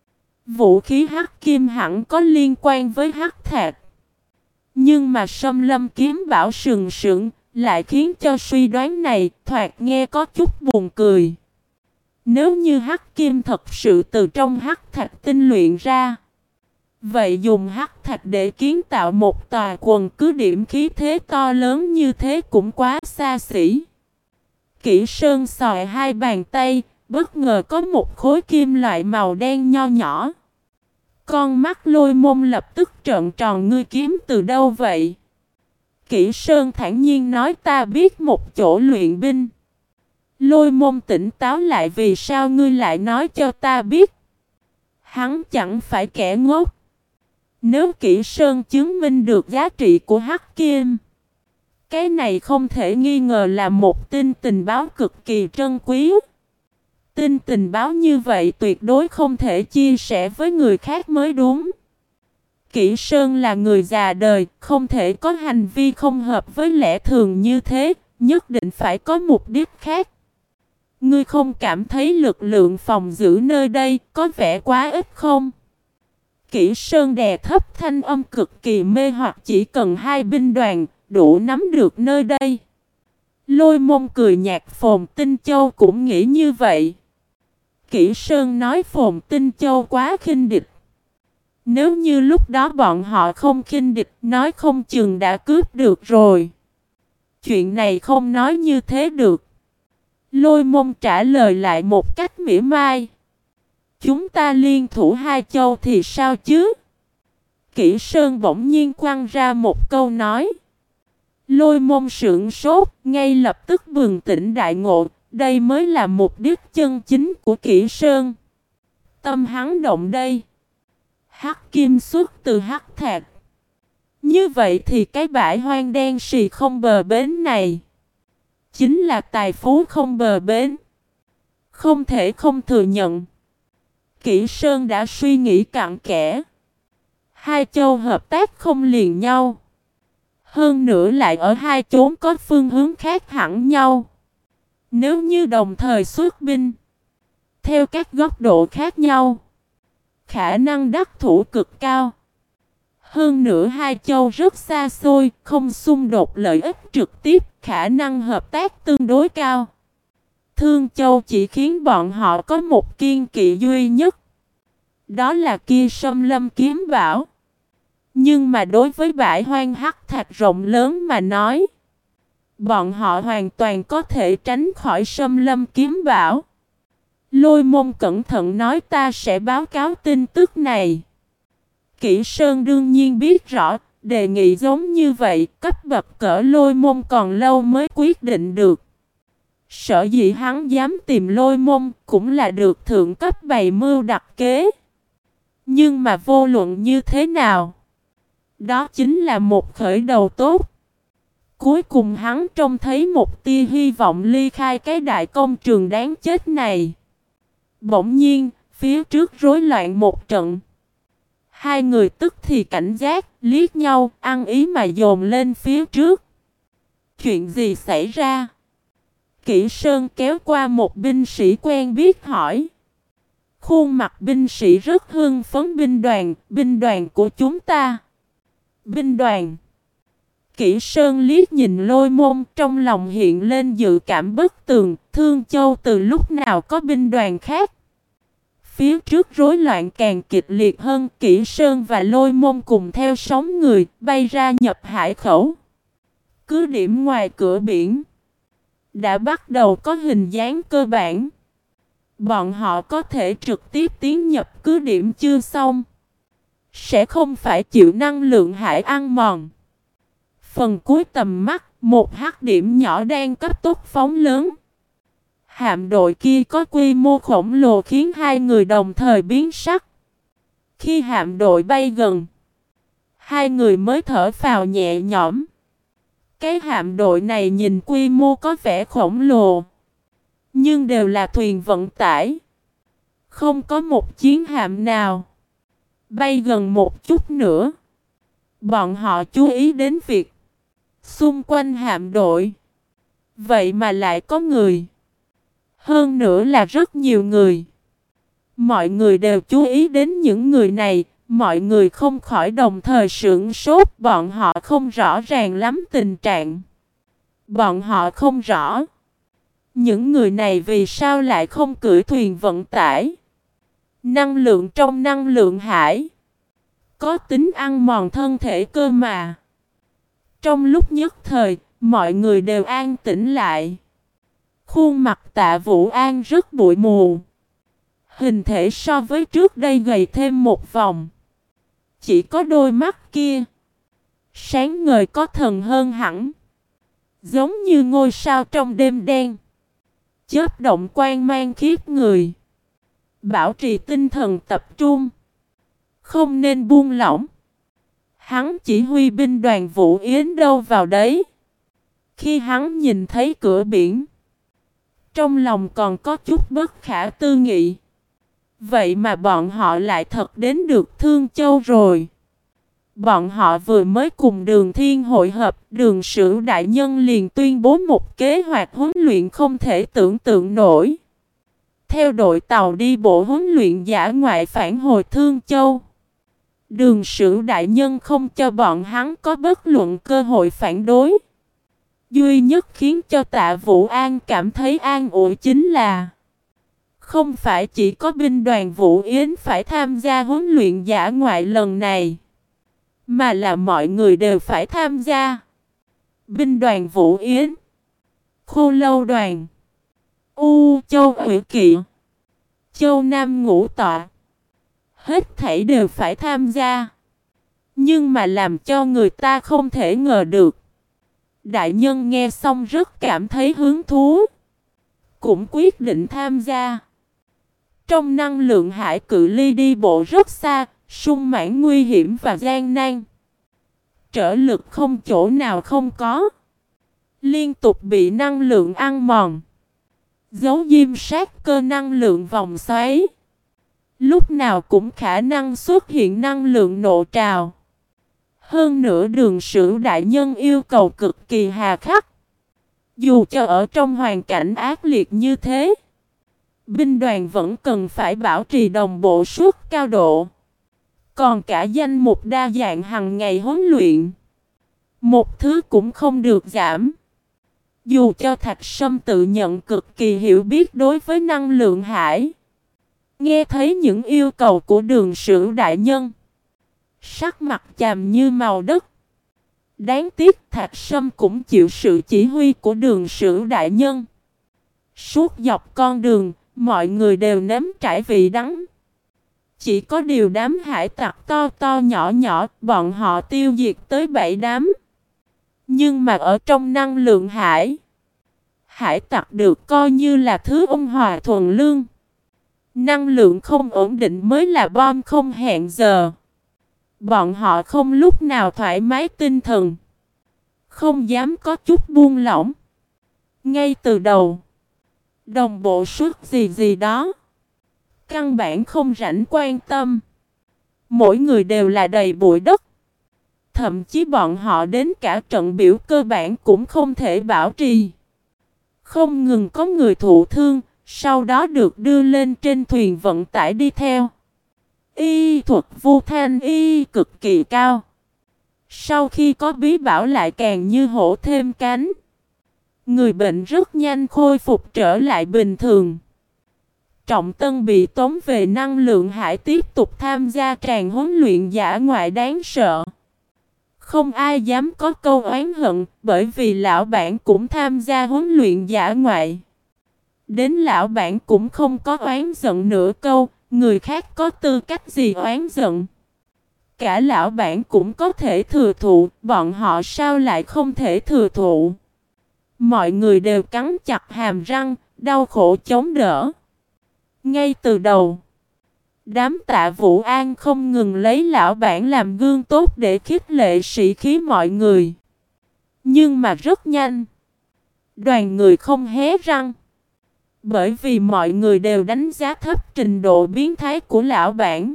vũ khí hắc kim hẳn có liên quan với hắc thạch. Nhưng mà Sâm Lâm kiếm bảo sừng sững lại khiến cho suy đoán này thoạt nghe có chút buồn cười. Nếu như hắc kim thật sự từ trong hắc thạch tinh luyện ra, vậy dùng hắc thạch để kiến tạo một tòa quần cứ điểm khí thế to lớn như thế cũng quá xa xỉ. Kỷ Sơn xòe hai bàn tay, bất ngờ có một khối kim loại màu đen nho nhỏ. Con mắt Lôi Môn lập tức trợn tròn, ngươi kiếm từ đâu vậy? Kỷ Sơn thản nhiên nói, ta biết một chỗ luyện binh. Lôi Môn tỉnh táo lại, vì sao ngươi lại nói cho ta biết? Hắn chẳng phải kẻ ngốc. Nếu Kỷ Sơn chứng minh được giá trị của hắc kim, cái này không thể nghi ngờ là một tin tình báo cực kỳ trân quý. Tin tình báo như vậy tuyệt đối không thể chia sẻ với người khác mới đúng. Kỷ Sơn là người già đời, không thể có hành vi không hợp với lẽ thường như thế, nhất định phải có mục đích khác. Ngươi không cảm thấy lực lượng phòng giữ nơi đây có vẻ quá ít không? Kỷ Sơn đè thấp thanh âm cực kỳ mê hoặc, chỉ cần hai binh đoàn đủ nắm được nơi đây. Lôi Môn cười nhạt, Phồn Tinh Châu cũng nghĩ như vậy. Kỷ Sơn nói Phồn Tinh Châu quá khinh địch. Nếu như lúc đó bọn họ không khinh địch, nói không chừng đã cướp được rồi. Chuyện này không nói như thế được. Lôi Môn trả lời lại một cách mỉa mai. Chúng ta liên thủ hai châu thì sao chứ? Kỷ Sơn bỗng nhiên quăng ra một câu nói. Lôi Môn sững sốt, ngay lập tức bừng tỉnh đại ngộ. Đây mới là mục đích chân chính của Kỷ Sơn. Tâm hắn động đây. Hắc kim xuất từ hắc thạch. Như vậy thì cái bãi hoang đen sì không bờ bến này chính là tài phú không bờ bến. Không thể không thừa nhận. Kỷ Sơn đã suy nghĩ cặn kẽ. Hai châu hợp tác không liền nhau. Hơn nữa lại ở hai chốn có phương hướng khác hẳn nhau. Nếu như đồng thời xuất binh, theo các góc độ khác nhau, khả năng đắc thủ cực cao. Hơn nữa hai châu rất xa xôi, không xung đột lợi ích trực tiếp, khả năng hợp tác tương đối cao. Thương Châu chỉ khiến bọn họ có một kiên kỵ duy nhất. Đó là kia Sâm Lâm kiếm bảo. Nhưng mà đối với bãi hoang hắc thạch rộng lớn mà nói, bọn họ hoàn toàn có thể tránh khỏi Sâm Lâm kiếm bảo. Lôi Môn cẩn thận nói, ta sẽ báo cáo tin tức này. Kỷ Sơn đương nhiên biết rõ, đề nghị giống như vậy, cấp bậc cỡ Lôi Môn còn lâu mới quyết định được. Sở dĩ hắn dám tìm Lôi Môn cũng là được thượng cấp bày mưu đặt kế. Nhưng mà vô luận như thế nào, đó chính là một khởi đầu tốt. Cuối cùng hắn trông thấy một tia hy vọng ly khai cái đại công trường đáng chết này. Bỗng nhiên, phía trước rối loạn một trận. Hai người tức thì cảnh giác, liếc nhau, ăn ý mà dồn lên phía trước. Chuyện gì xảy ra? Kỷ Sơn kéo qua một binh sĩ quen biết hỏi. Khuôn mặt binh sĩ rất hưng phấn, binh đoàn, binh đoàn của chúng ta. Binh đoàn. Kỷ Sơn liếc nhìn Lôi Môn, trong lòng hiện lên dự cảm bất tường, Thương Châu từ lúc nào có binh đoàn khác. Phía trước rối loạn càng kịch liệt hơn, Kỷ Sơn và Lôi Môn cùng theo sóng người, bay ra nhập hải khẩu. Cứ điểm ngoài cửa biển đã bắt đầu có hình dáng cơ bản. Bọn họ có thể trực tiếp tiến nhập cứ điểm chưa xong, sẽ không phải chịu năng lượng hải ăn mòn. Phần cuối tầm mắt, một hắc điểm nhỏ đang cấp tốc phóng lớn. Hạm đội kia có quy mô khổng lồ khiến hai người đồng thời biến sắc. Khi hạm đội bay gần, hai người mới thở phào nhẹ nhõm. Cái hạm đội này nhìn quy mô có vẻ khổng lồ, nhưng đều là thuyền vận tải. Không có một chiến hạm nào. Bay gần một chút nữa, bọn họ chú ý đến việc xung quanh hạm đội vậy mà lại có người. Hơn nữa là rất nhiều người. Mọi người đều chú ý đến những người này. Mọi người không khỏi đồng thời sửng sốt. Bọn họ không rõ ràng lắm tình trạng. Bọn họ không rõ những người này vì sao lại không cưỡi thuyền vận tải. Năng lượng trong năng lượng hải có tính ăn mòn thân thể cơ mà. Trong lúc nhất thời, mọi người đều an tĩnh lại. Khuôn mặt Tạ Vũ An rất bụi mù. Hình thể so với trước đây gầy thêm một vòng. Chỉ có đôi mắt kia sáng ngời có thần hơn hẳn. Giống như ngôi sao trong đêm đen. Chớp động quang mang khiếp người. Bảo trì tinh thần tập trung. Không nên buông lỏng. Hắn chỉ huy binh đoàn Vũ Yến đâu vào đấy. Khi hắn nhìn thấy cửa biển, trong lòng còn có chút bất khả tư nghị. Vậy mà bọn họ lại thật đến được Thương Châu rồi. Bọn họ vừa mới cùng Đường Thiên hội hợp, Đường Sửu đại nhân liền tuyên bố một kế hoạch huấn luyện không thể tưởng tượng nổi. Theo đội tàu đi bộ huấn luyện dã ngoại phản hồi Thương Châu. Đường Sửu đại nhân không cho bọn hắn có bất luận cơ hội phản đối. Duy nhất khiến cho Tạ Vũ An cảm thấy an ủi chính là không phải chỉ có binh đoàn Vũ Yến phải tham gia huấn luyện dã ngoại lần này, mà là mọi người đều phải tham gia. Binh đoàn Vũ Yến, Khô Lâu đoàn, U Châu Ủy Kỵ, Châu Nam Ngũ Tọa, hết thảy đều phải tham gia. Nhưng mà làm cho người ta không thể ngờ được. Đại nhân nghe xong rất cảm thấy hứng thú, cũng quyết định tham gia. Trong năng lượng hải cự ly đi bộ rất xa, sung mãn nguy hiểm và gian nan. Trở lực không chỗ nào không có. Liên tục bị năng lượng ăn mòn. Giấu diêm sát cơ năng lượng vòng xoáy. Lúc nào cũng khả năng xuất hiện năng lượng nộ trào. Hơn nữa Đường Sửu đại nhân yêu cầu cực kỳ hà khắc. Dù cho ở trong hoàn cảnh ác liệt như thế, binh đoàn vẫn cần phải bảo trì đồng bộ suốt cao độ. Còn cả danh mục đa dạng hàng ngày huấn luyện, một thứ cũng không được giảm. Dù cho Thạch Sâm tự nhận cực kỳ hiểu biết đối với năng lượng hải, nghe thấy những yêu cầu của Đường Sửu đại nhân, sắc mặt chàm như màu đất. Đáng tiếc Thạch Sâm cũng chịu sự chỉ huy của Đường Sửu đại nhân. Suốt dọc con đường, mọi người đều nếm trải vị đắng. Chỉ có điều đám hải tặc to to nhỏ nhỏ, bọn họ tiêu diệt tới bảy đám. Nhưng mà ở trong năng lượng hải, hải tặc được coi như là thứ ôn hòa thuần lương. Năng lượng không ổn định mới là bom không hẹn giờ. Bọn họ không lúc nào thoải mái tinh thần, không dám có chút buông lỏng. Ngay từ đầu, đồng bộ suốt gì gì đó, căn bản không rảnh quan tâm. Mỗi người đều là đầy bụi đất. Thậm chí bọn họ đến cả trận biểu cơ bản cũng không thể bảo trì. Không ngừng có người thụ thương, sau đó được đưa lên trên thuyền vận tải đi theo. Y thuật Vu Thanh Y cực kỳ cao. Sau khi có bí bảo lại càng như hổ thêm cánh. Người bệnh rất nhanh khôi phục trở lại bình thường. Trọng Tân bị tống về năng lượng hải tiếp tục tham gia tràng huấn luyện dã ngoại đáng sợ. Không ai dám có câu oán hận, bởi vì lão bản cũng tham gia huấn luyện dã ngoại. Đến lão bản cũng không có oán giận nửa câu, người khác có tư cách gì oán giận. Cả lão bản cũng có thể thừa thụ, bọn họ sao lại không thể thừa thụ. Mọi người đều cắn chặt hàm răng, đau khổ chống đỡ. Ngay từ đầu, đám Tạ Vũ An không ngừng lấy lão bản làm gương tốt để khích lệ sĩ khí mọi người. Nhưng mà rất nhanh, đoàn người không hé răng. Bởi vì mọi người đều đánh giá thấp trình độ biến thái của lão bản.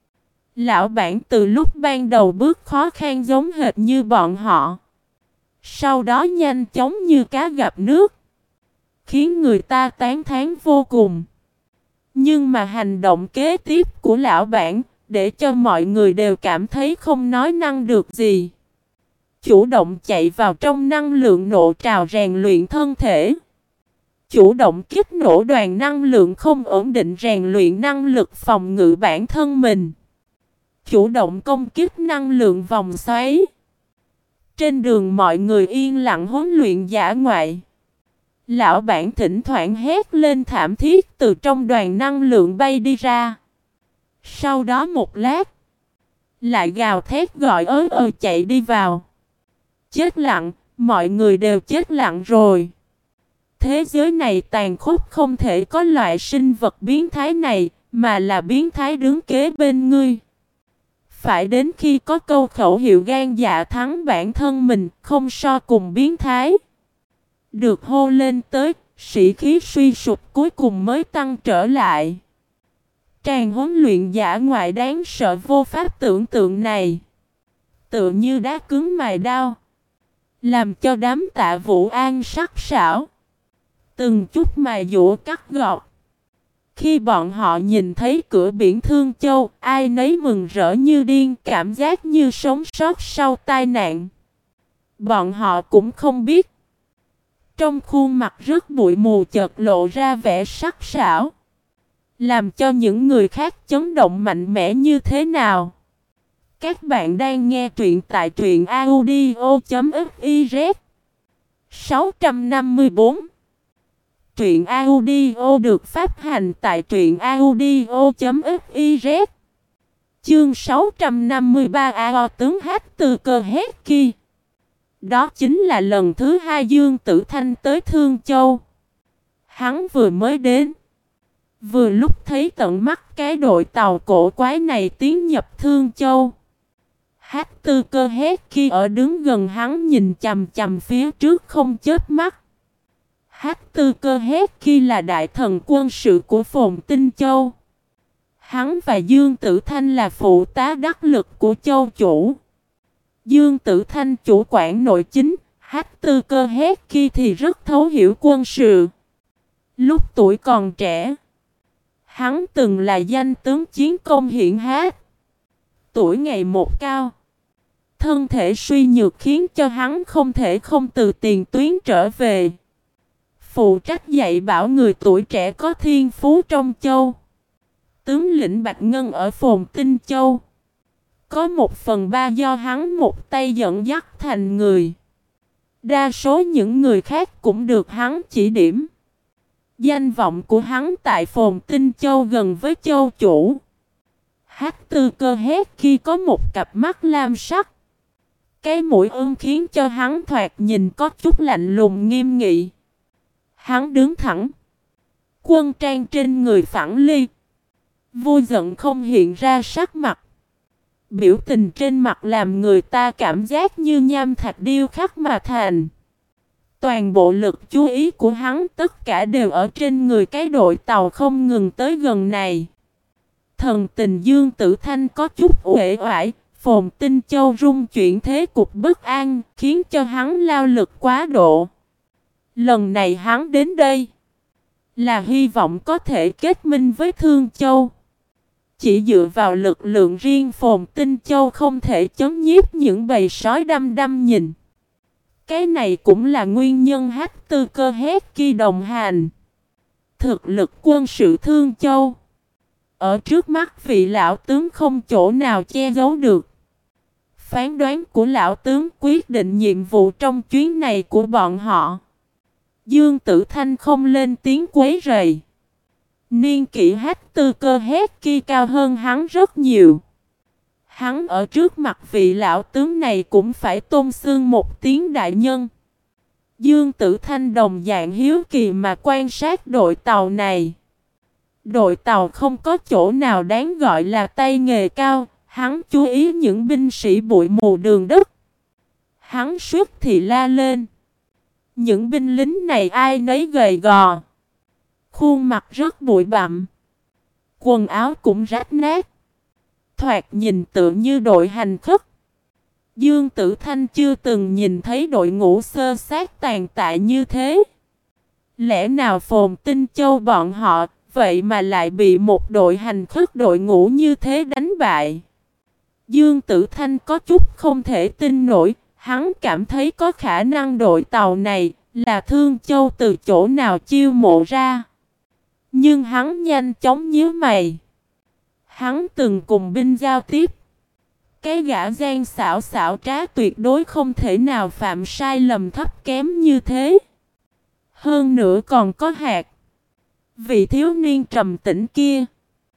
Lão bản từ lúc ban đầu bước khó khăn giống hệt như bọn họ. Sau đó nhanh chóng như cá gặp nước. Khiến người ta tán thán vô cùng. Nhưng mà hành động kế tiếp của lão bản để cho mọi người đều cảm thấy không nói năng được gì. Chủ động chạy vào trong năng lượng nộ trào rèn luyện thân thể. Chủ động kích nổ đoàn năng lượng không ổn định rèn luyện năng lực phòng ngự bản thân mình. Chủ động công kích năng lượng vòng xoáy. Trên đường mọi người yên lặng huấn luyện dã ngoại. Lão bản thỉnh thoảng hét lên thảm thiết từ trong đoàn năng lượng bay đi ra. Sau đó một lát, lại gào thét gọi ớ ơ chạy đi vào. Chết lặng, mọi người đều chết lặng rồi. Thế giới này tàn khốc không thể có loại sinh vật biến thái này, mà là biến thái đứng kế bên ngươi. Phải đến khi có câu khẩu hiệu gan dạ thắng bản thân mình, không so cùng biến thái. Được hô lên tới, sĩ khí suy sụp cuối cùng mới tăng trở lại. Tràng huấn luyện dã ngoại đáng sợ vô pháp tưởng tượng này. Tựa như đá cứng mài đao. Làm cho đám Tạ Vũ An sắc sảo. Từng chút mài dũa cắt gọt. Khi bọn họ nhìn thấy cửa biển Thương Châu, ai nấy mừng rỡ như điên, cảm giác như sống sót sau tai nạn. Bọn họ cũng không biết. Trong khuôn mặt rất bụi mù chợt lộ ra vẻ sắc sảo. Làm cho những người khác chấn động mạnh mẽ như thế nào. Các bạn đang nghe truyện tại truyện audio chấm fiz. sáu trăm năm mươi tư Truyện audio được phát hành tại truyện audio chấm fiz. Chương sáu trăm năm mươi ba A O tướng hát từ cơ hét kia. Đó chính là lần thứ hai Dương Tử Thanh tới Thương Châu. Hắn vừa mới đến. Vừa lúc thấy tận mắt cái đội tàu cổ quái này tiến nhập Thương Châu. Hát tư cơ hét khi ở đứng gần hắn nhìn chằm chằm phía trước không chớp mắt. Hát tư cơ hét khi là đại thần quân sự của Phồn Tinh Châu. Hắn và Dương Tử Thanh là phụ tá đắc lực của châu chủ. Dương Tử Thanh chủ quản nội chính, Hát tư cơ hét khi thì rất thấu hiểu quân sự. Lúc tuổi còn trẻ, hắn từng là danh tướng chiến công hiển hách. Tuổi ngày một cao, thân thể suy nhược khiến cho hắn không thể không từ tiền tuyến trở về. Phụ trách dạy bảo người tuổi trẻ có thiên phú trong châu. Tướng lĩnh Bạch Ngân ở Phồn Tinh Châu. Có một phần ba do hắn một tay dẫn dắt thành người. Đa số những người khác cũng được hắn chỉ điểm. Danh vọng của hắn tại Phồn Tinh Châu gần với châu chủ. Hát tư cơ hét khi có một cặp mắt lam sắc. Cái mũi ương khiến cho hắn thoạt nhìn có chút lạnh lùng nghiêm nghị. Hắn đứng thẳng. Quân trang trên người phẳng ly. Vui giận không hiện ra sắc mặt. Biểu tình trên mặt làm người ta cảm giác như nham thạch điêu khắc mà thành. Toàn bộ lực chú ý của hắn tất cả đều ở trên người cái đội tàu không ngừng tới gần này. Thần tình Dương Tử Thanh có chút uể oải, Phồn Tinh Châu rung chuyển thế cục bất an, khiến cho hắn lao lực quá độ. Lần này hắn đến đây là hy vọng có thể kết minh với Thương Châu. chỉ dựa vào lực lượng riêng Phồn Tinh Châu không thể chấn nhiếp những bầy sói đăm đăm nhìn. Cái này cũng là nguyên nhân Hách Tư Cơ hét kia đồng hành. Thực lực quân sự Thương Châu ở trước mắt vị lão tướng không chỗ nào che giấu được. Phán đoán của lão tướng quyết định nhiệm vụ trong chuyến này của bọn họ. Dương Tử Thanh không lên tiếng quấy rầy. Niên kỷ Hách Tư Cơ hét kia cao hơn hắn rất nhiều. Hắn ở trước mặt vị lão tướng này cũng phải tôn xưng một tiếng đại nhân. Dương Tử Thanh đồng dạng hiếu kỳ mà quan sát đội tàu này. Đội tàu không có chỗ nào đáng gọi là tay nghề cao, hắn chú ý những binh sĩ bụi mù đường đất. Hắn suýt thì la lên. Những binh lính này ai nấy gầy gò. Khuôn mặt rất bụi bặm. Quần áo cũng rách nát. Thoạt nhìn tựa như đội hành khất. Dương Tử Thanh chưa từng nhìn thấy đội ngũ sơ sát tàn tạ như thế. Lẽ nào Phồn Tinh Châu bọn họ vậy mà lại bị một đội hành khất đội ngũ như thế đánh bại? Dương Tử Thanh có chút không thể tin nổi. Hắn cảm thấy có khả năng đội tàu này là Thương Châu từ chỗ nào chiêu mộ ra. Nhưng hắn nhanh chóng nhíu mày. Hắn từng cùng binh giao tiếp. Cái gã gian xảo xảo trá tuyệt đối không thể nào phạm sai lầm thấp kém như thế. Hơn nữa còn có hạt. Vị thiếu niên trầm tĩnh kia,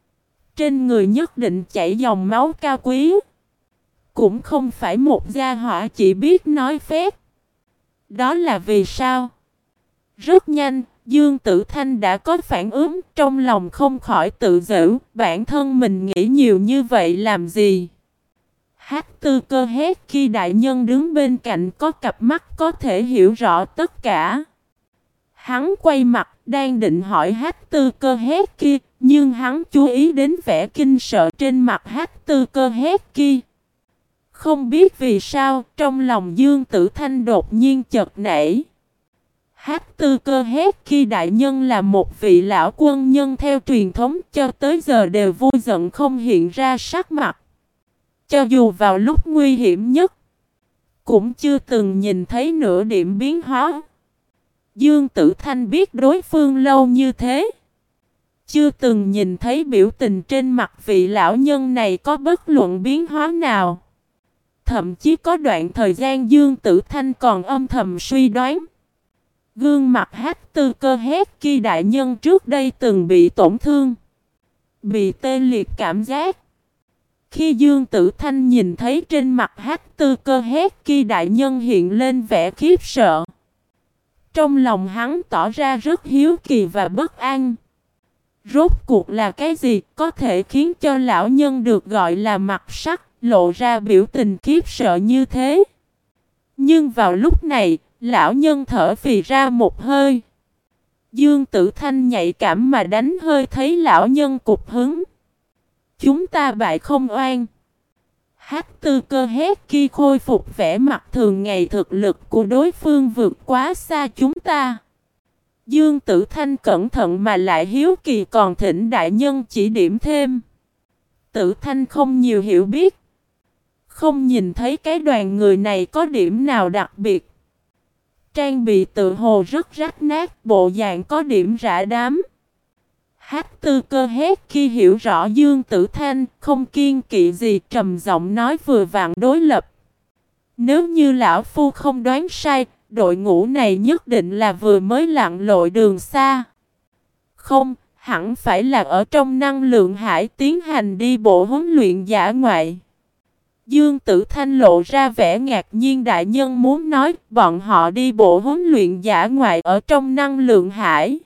trên người nhất định chảy dòng máu cao quý. Cũng không phải một gia hỏa chỉ biết nói phép. Đó là vì sao? Rất nhanh, Dương Tử Thanh đã có phản ứng, trong lòng không khỏi tự giễu, bản thân mình nghĩ nhiều như vậy làm gì? Hách Tư Cơ hét khi đại nhân đứng bên cạnh có cặp mắt có thể hiểu rõ tất cả. Hắn quay mặt, đang định hỏi Hách Tư Cơ hét kia, nhưng hắn chú ý đến vẻ kinh sợ trên mặt Hách Tư Cơ hét kia. Không biết vì sao, trong lòng Dương Tử Thanh đột nhiên chợt nảy. Hách Tư Cơ hét khi đại nhân là một vị lão quân nhân theo truyền thống, cho tới giờ đều vui giận không hiện ra sắc mặt. Cho dù vào lúc nguy hiểm nhất, cũng chưa từng nhìn thấy nửa điểm biến hóa. Dương Tử Thanh biết đối phương lâu như thế, chưa từng nhìn thấy biểu tình trên mặt vị lão nhân này có bất luận biến hóa nào. Thậm chí có đoạn thời gian Dương Tử Thanh còn âm thầm suy đoán. Gương mặt Hách Tư Cơ hét khi đại nhân trước đây từng bị tổn thương, bị tê liệt cảm giác. Khi Dương Tử Thanh nhìn thấy trên mặt Hách Tư Cơ hét khi đại nhân hiện lên vẻ khiếp sợ, trong lòng hắn tỏ ra rất hiếu kỳ và bất an. Rốt cuộc là cái gì có thể khiến cho lão nhân được gọi là mặt sắc lộ ra biểu tình khiếp sợ như thế? Nhưng vào lúc này, lão nhân thở phì ra một hơi. Dương Tử Thanh nhạy cảm mà đánh hơi thấy lão nhân cục hứng. Chúng ta bại không oan. Hách Tư Cơ hét khi khôi phục vẻ mặt thường ngày, thực lực của đối phương vượt quá xa chúng ta. Dương Tử Thanh cẩn thận mà lại hiếu kỳ, còn thỉnh đại nhân chỉ điểm thêm. Tử Thanh không nhiều hiểu biết, không nhìn thấy cái đoàn người này có điểm nào đặc biệt. Trang bị tự hồ rất rách nát, bộ dạng có điểm rã đám. Hách Tư Cơ hét khi hiểu rõ Dương Tử Thanh, không kiên kỵ gì, trầm giọng nói vừa vặn đối lập. Nếu như lão phu không đoán sai, đội ngũ này nhất định là vừa mới lặn lội đường xa. Không, hẳn phải là ở trong năng lượng hải tiến hành đi bộ huấn luyện dã ngoại. Dương Tử Thanh lộ ra vẻ ngạc nhiên, đại nhân muốn nói bọn họ đi bộ huấn luyện dã ngoại ở trong năng lượng hải.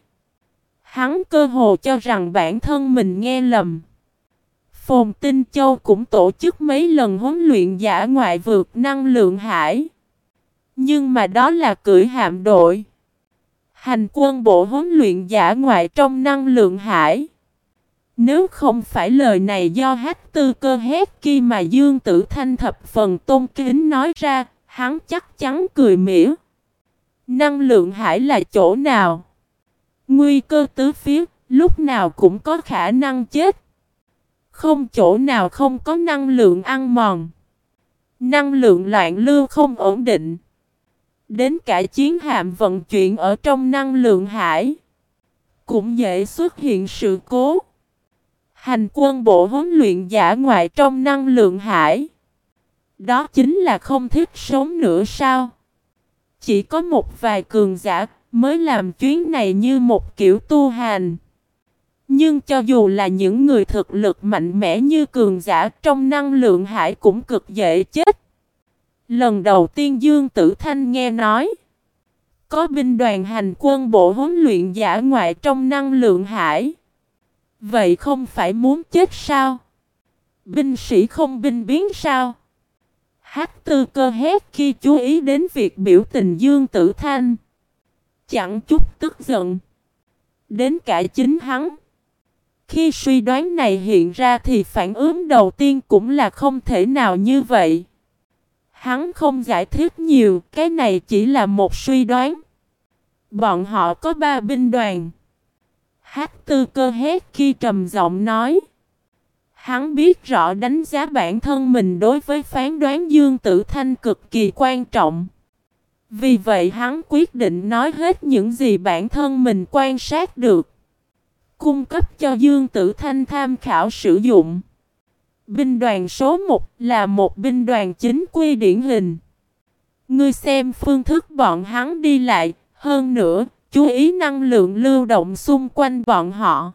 Hắn cơ hồ cho rằng bản thân mình nghe lầm. Phồn Tinh Châu cũng tổ chức mấy lần huấn luyện dã ngoại vượt năng lượng hải. Nhưng mà đó là cưỡi hạm đội. Hành quân bộ huấn luyện dã ngoại trong năng lượng hải. Nếu không phải lời này do Hách Tư Cơ hét kia mà Dương Tử Thanh thập phần tôn kính nói ra, hắn chắc chắn cười mỉa. Năng lượng hải là chỗ nào? Nguy cơ tứ phía, lúc nào cũng có khả năng chết. Không chỗ nào không có năng lượng ăn mòn. Năng lượng loạn lưu không ổn định. Đến cả chiến hạm vận chuyển ở trong năng lượng hải cũng dễ xuất hiện sự cố. Hành quân bộ huấn luyện dã ngoại trong năng lượng hải. Đó chính là không thích sống nữa sao? Chỉ có một vài cường giả mới làm chuyến này như một kiểu tu hành. Nhưng cho dù là những người thực lực mạnh mẽ như cường giả trong năng lượng hải cũng cực dễ chết. Lần đầu tiên Dương Tử Thanh nghe nói có binh đoàn hành quân bộ huấn luyện dã ngoại trong năng lượng hải. Vậy không phải muốn chết sao? Binh sĩ không binh biến sao? Hắc Tư Cơ hét khi chú ý đến việc biểu tình Dương Tử Thanh. Chẳng chút tức giận. Đến cả chính hắn. Khi suy đoán này hiện ra thì phản ứng đầu tiên cũng là không thể nào như vậy. Hắn không giải thích nhiều, cái này chỉ là một suy đoán. Bọn họ có ba binh đoàn. Hắc Tư Cơ hét khi trầm giọng nói. Hắn biết rõ đánh giá bản thân mình đối với phán đoán Dương Tử Thanh cực kỳ quan trọng. Vì vậy hắn quyết định nói hết những gì bản thân mình quan sát được. Cung cấp cho Dương Tử Thanh tham khảo sử dụng. Binh đoàn số một là một binh đoàn chính quy điển hình. Ngươi xem phương thức bọn hắn đi lại, hơn nữa, chú ý năng lượng lưu động xung quanh bọn họ.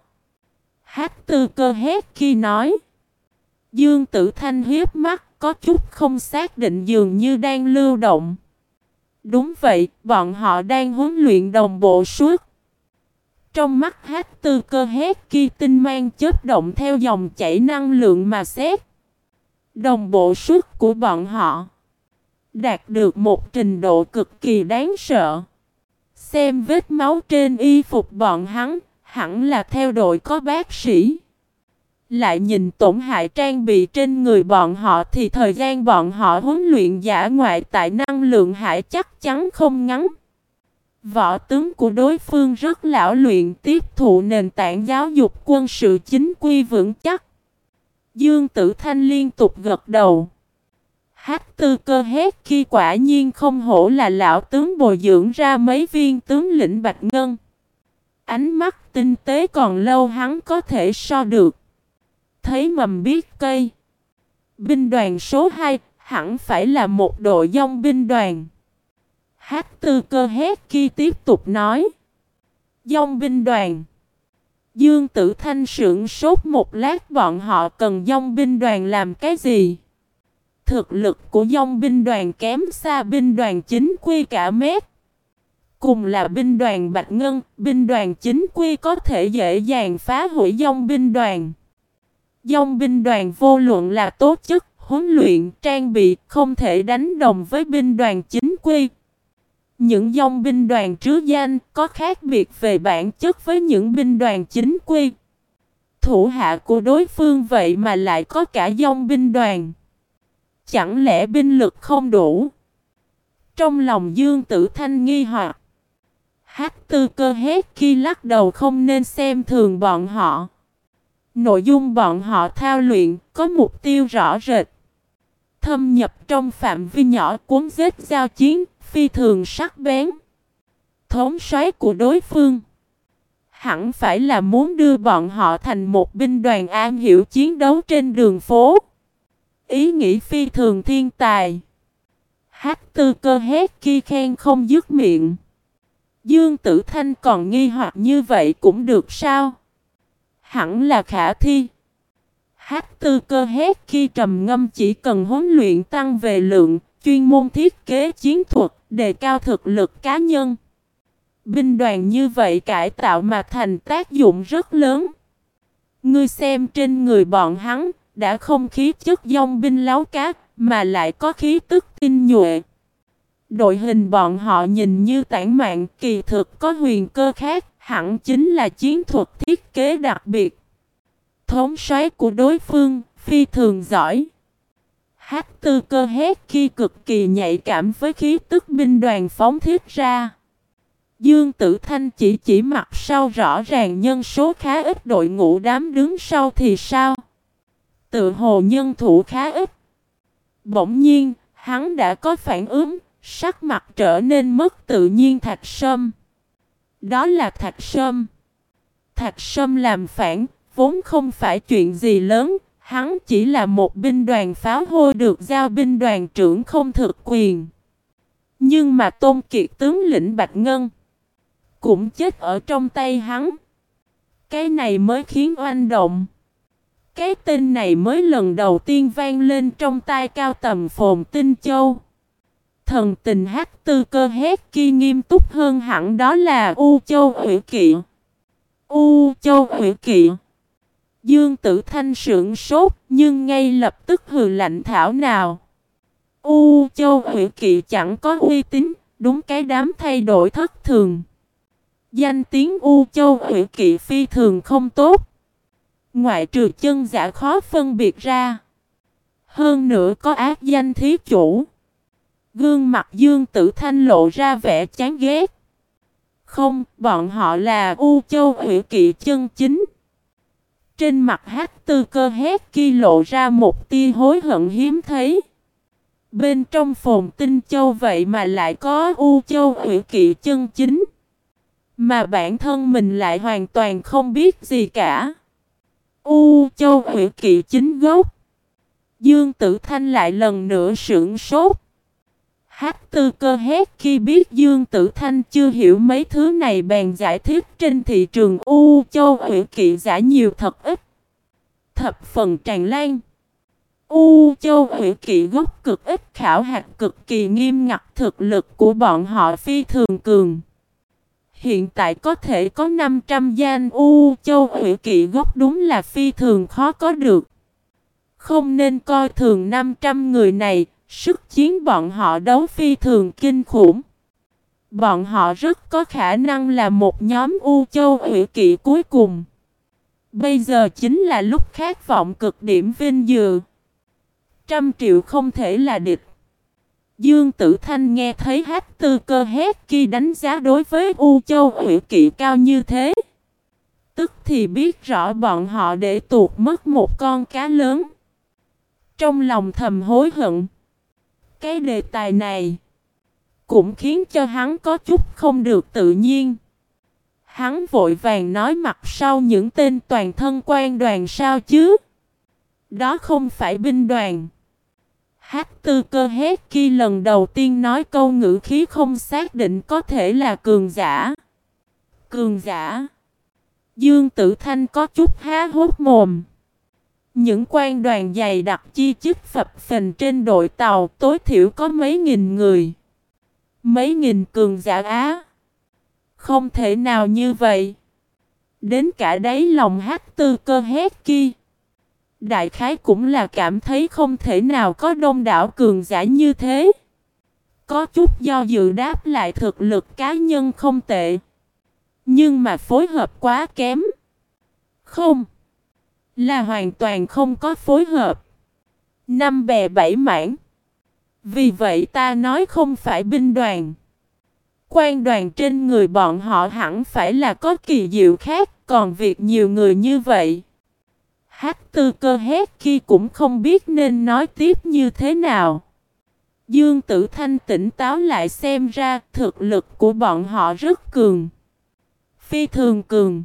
Hắc Tư Cơ hét khi nói. Dương Tử Thanh hiếp mắt, có chút không xác định dường như đang lưu động. Đúng vậy, bọn họ đang huấn luyện đồng bộ suốt. Trong mắt Hắc Tư Cơ hét kia tinh mang chớp động theo dòng chảy năng lượng mà xét. Đồng bộ suốt của bọn họ đạt được một trình độ cực kỳ đáng sợ. Xem vết máu trên y phục bọn hắn, hẳn là theo đội có bác sĩ. Lại nhìn tổn hại trang bị trên người bọn họ thì thời gian bọn họ huấn luyện dã ngoại tại năng lượng hải chắc chắn không ngắn. Võ tướng của đối phương rất lão luyện, tiếp thụ nền tảng giáo dục quân sự chính quy vững chắc. Dương Tử Thanh liên tục gật đầu. Hắc Tư Cơ hét khi quả nhiên không hổ là lão tướng bồi dưỡng ra mấy viên tướng lĩnh Bạch Ngân. Ánh mắt tinh tế còn lâu hắn có thể so được. Thấy mầm biết cây. Binh đoàn số hai hẳn phải là một đội dòng binh đoàn. Hắc Tư Cơ hét khi tiếp tục nói. Dòng binh đoàn. Dương Tử Thanh sững sốt một lát, bọn họ cần dòng binh đoàn làm cái gì? Thực lực của dòng binh đoàn kém xa binh đoàn chính quy cả mét. Cùng là binh đoàn Bạch Ngân, binh đoàn chính quy có thể dễ dàng phá hủy dòng binh đoàn. Dòng binh đoàn vô luận là tố chất, huấn luyện, trang bị không thể đánh đồng với binh đoàn chính quy. Những dòng binh đoàn trứ danh có khác biệt về bản chất với những binh đoàn chính quy. Thủ hạ của đối phương vậy mà lại có cả dòng binh đoàn. Chẳng lẽ binh lực không đủ? Trong lòng Dương Tử Thanh nghi hoặc. Hắc Tư Cơ hét khi lắc đầu không nên xem thường bọn họ. Nội dung bọn họ thao luyện có mục tiêu rõ rệt. Thâm nhập trong phạm vi nhỏ, cuốn giết giao chiến, phi thường sắc bén. Thống soái của đối phương hẳn phải là muốn đưa bọn họ thành một binh đoàn am hiểu chiến đấu trên đường phố. Ý nghĩ phi thường thiên tài. Hắc Tư Cơ hét khi khen không dứt miệng. Dương Tử Thanh còn nghi hoặc như vậy cũng được sao? Hẳn là khả thi. Hắc Tư Cơ hét khi trầm ngâm, chỉ cần huấn luyện tăng về lượng, chuyên môn thiết kế chiến thuật, đề cao thực lực cá nhân. Binh đoàn như vậy cải tạo mà thành tác dụng rất lớn. Ngươi xem trên người bọn hắn, đã không khí chất dòng binh láo cá, mà lại có khí tức tinh nhuệ. Đội hình bọn họ nhìn như tản mạn, kỳ thực có huyền cơ khác, hẳn chính là chiến thuật thiết kế đặc biệt. Thống soái của đối phương, phi thường giỏi. Hắc Tư Cơ hét khi cực kỳ nhạy cảm với khí tức binh đoàn phóng thiết ra. Dương Tử Thanh chỉ chỉ mặt sau rõ ràng nhân số khá ít, đội ngũ đám đứng sau thì sao? tự hồ nhân thủ khá ít. Bỗng nhiên, hắn đã có phản ứng, sắc mặt trở nên mất tự nhiên. Thạch Sâm. Đó là Thạch Sâm. Thạch Sâm làm phản, vốn không phải chuyện gì lớn, hắn chỉ là một binh đoàn pháo hôi được giao binh đoàn trưởng không thực quyền. Nhưng mà Tôn Kiệt tướng lĩnh Bạch Ngân cũng chết ở trong tay hắn. Cái này mới khiến oanh động. Cái tên này mới lần đầu tiên vang lên trong tai Cao Tầm Phồn Tinh Châu. Thần tình Hắc Tư Cơ hét kia nghiêm túc hơn hẳn, đó là U Châu Ủy Kỵ. U Châu Ủy Kỵ. Dương Tử Thanh sững sốt, nhưng ngay lập tức hừ lạnh thảo nào. U Châu Ủy Kỵ chẳng có uy tín, đúng cái đám thay đổi thất thường. Danh tiếng U Châu Ủy Kỵ phi thường không tốt. Ngoại trừ chân giả khó phân biệt ra. Hơn nữa có ác danh thí chủ. Gương mặt Dương Tử Thanh lộ ra vẻ chán ghét. Không, bọn họ là U Châu Ủy Kỵ chân chính. Trên mặt Hắc Tư Cơ hét kia lộ ra một tia hối hận hiếm thấy. Bên trong Phồn Tinh Châu vậy mà lại có U Châu Ủy Kỵ chân chính. Mà bản thân mình lại hoàn toàn không biết gì cả. U Châu Ủy Kỵ chính gốc. Dương Tử Thanh lại lần nữa sững sốt. Hắc Tư Cơ hét khi biết Dương Tử Thanh chưa hiểu mấy thứ này, bèn giải thích trên thị trường U Châu Ủy Kỵ giả nhiều thật ít. Thập phần tràn lan. U Châu Ủy Kỵ gốc cực ít, khảo hạch cực kỳ nghiêm ngặt, thực lực của bọn họ phi thường cường. Hiện tại có thể có năm trăm danh U Châu Ủy Kỵ gốc đúng là phi thường khó có được. Không nên coi thường năm trăm người này, sức chiến bọn họ đấu phi thường kinh khủng. Bọn họ rất có khả năng là một nhóm U Châu Ủy Kỵ cuối cùng. Bây giờ chính là lúc khát vọng cực điểm vinh dự. Trăm triệu không thể là địch. Dương Tử Thanh nghe thấy Hắc Tư Cơ hét kia đánh giá đối với U Châu Ủy Kỵ cao như thế. Tức thì biết rõ bọn họ để tuột mất một con cá lớn. Trong lòng thầm hối hận. Cái đề tài này cũng khiến cho hắn có chút không được tự nhiên. Hắn vội vàng nói mặt sau những tên toàn thân quan đoàn sao chứ. Đó không phải binh đoàn. Hắc Tư Cơ hét kia lần đầu tiên nói câu ngữ khí không xác định, có thể là cường giả. Cường giả. Dương Tử Thanh có chút há hốc mồm. Những quan đoàn dày đặc chi chít phập phình trên đội tàu tối thiểu có mấy nghìn người. Mấy nghìn cường giả á. Không thể nào như vậy. Đến cả đáy lòng Hắc Tư Cơ hét kia. Đại khái cũng là cảm thấy không thể nào có đông đảo cường giả như thế. Có chút do dự đáp lại thực lực cá nhân không tệ. Nhưng mà phối hợp quá kém. Không. Là hoàn toàn không có phối hợp. Năm bè bảy mảng. Vì vậy ta nói không phải binh đoàn. Quan đoàn trên người bọn họ hẳn phải là có kỳ diệu khác. Còn việc nhiều người như vậy. Hắc Tư Cơ hét khi cũng không biết nên nói tiếp như thế nào. Dương Tử Thanh tỉnh táo lại, xem ra thực lực của bọn họ rất cường. Phi thường cường.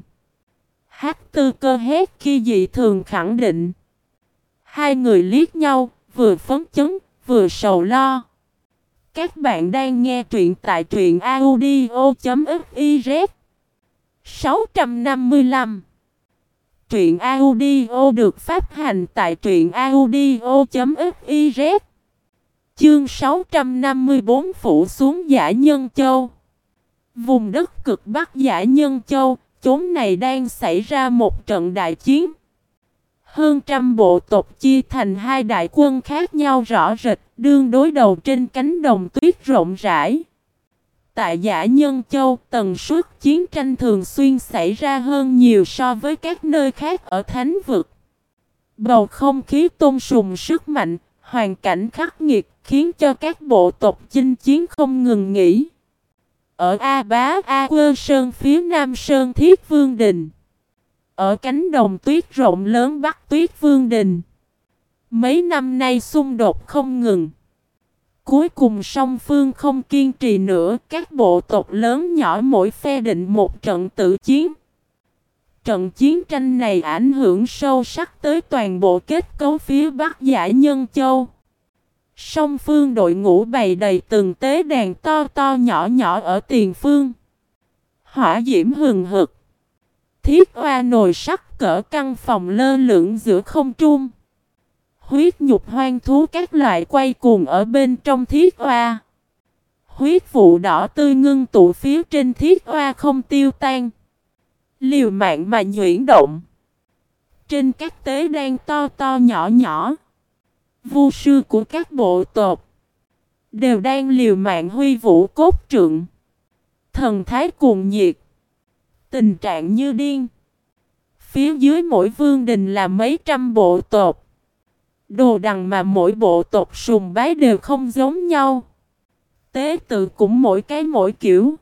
Hắc Tư Cơ hét khi dị thường khẳng định. Hai người liếc nhau, vừa phấn chấn, vừa sầu lo. Các bạn đang nghe truyện tại truyện audio chấm fiz. sáu trăm năm mươi lăm. Truyện audio được phát hành tại truyện audio chấm fiz. Chương sáu trăm năm mươi tư phủ xuống Dã Nhân Châu. Vùng đất cực Bắc Dã Nhân Châu, chốn này đang xảy ra một trận đại chiến. Hơn trăm bộ tộc chia thành hai đại quân khác nhau rõ rệt, đương đối đầu trên cánh đồng tuyết rộng rãi. Tại Dã Nhân Châu, tần suất chiến tranh thường xuyên xảy ra hơn nhiều so với các nơi khác ở Thánh Vực. Bầu không khí tôn sùng sức mạnh, hoàn cảnh khắc nghiệt khiến cho các bộ tộc chinh chiến không ngừng nghỉ. Ở A Bá A Quơ Sơn phía Nam Sơn Thiết Vương Đình. Ở cánh đồng tuyết rộng lớn Bắc Tuyết Vương Đình. Mấy năm nay xung đột không ngừng. Cuối cùng song phương không kiên trì nữa, các bộ tộc lớn nhỏ mỗi phe định một trận tử chiến. Trận chiến tranh này ảnh hưởng sâu sắc tới toàn bộ kết cấu phía Bắc Dã Nhân Châu. Song phương đội ngũ bày đầy từng tế đàn to to nhỏ nhỏ ở tiền phương. Hỏa diễm hừng hực. Thiết oa nồi sắt cỡ căn phòng lơ lửng giữa không trung. Huyết nhục hoang thú các loại quay cuồng ở bên trong thiết oa. Huyết vụ đỏ tươi ngưng tụ phía trên thiết oa không tiêu tan. Liều mạng mà nhuyễn động. Trên các tế đàn to to nhỏ nhỏ, vu sư của các bộ tộc đều đang liều mạng huy vũ cốt trượng. Thần thái cuồng nhiệt. Tình trạng như điên. Phía dưới mỗi vương đình là mấy trăm bộ tộc. Đồ đằng mà mỗi bộ tộc sùng bái đều không giống nhau. Tế tự cũng mỗi cái mỗi kiểu.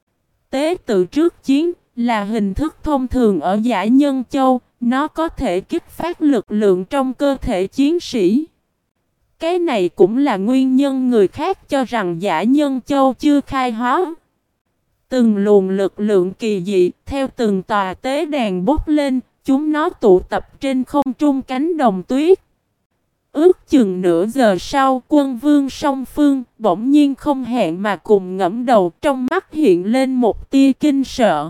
Tế tự trước chiến là hình thức thông thường ở Dã Nhân Châu. Nó có thể kích phát lực lượng trong cơ thể chiến sĩ. Cái này cũng là nguyên nhân người khác cho rằng Dã Nhân Châu chưa khai hóa. Từng luồng lực lượng kỳ dị theo từng tòa tế đàn bốc lên, chúng nó tụ tập trên không trung cánh đồng tuyết. Ước chừng nửa giờ sau, quân vương song phương bỗng nhiên không hẹn mà cùng ngẫm đầu, trong mắt hiện lên một tia kinh sợ.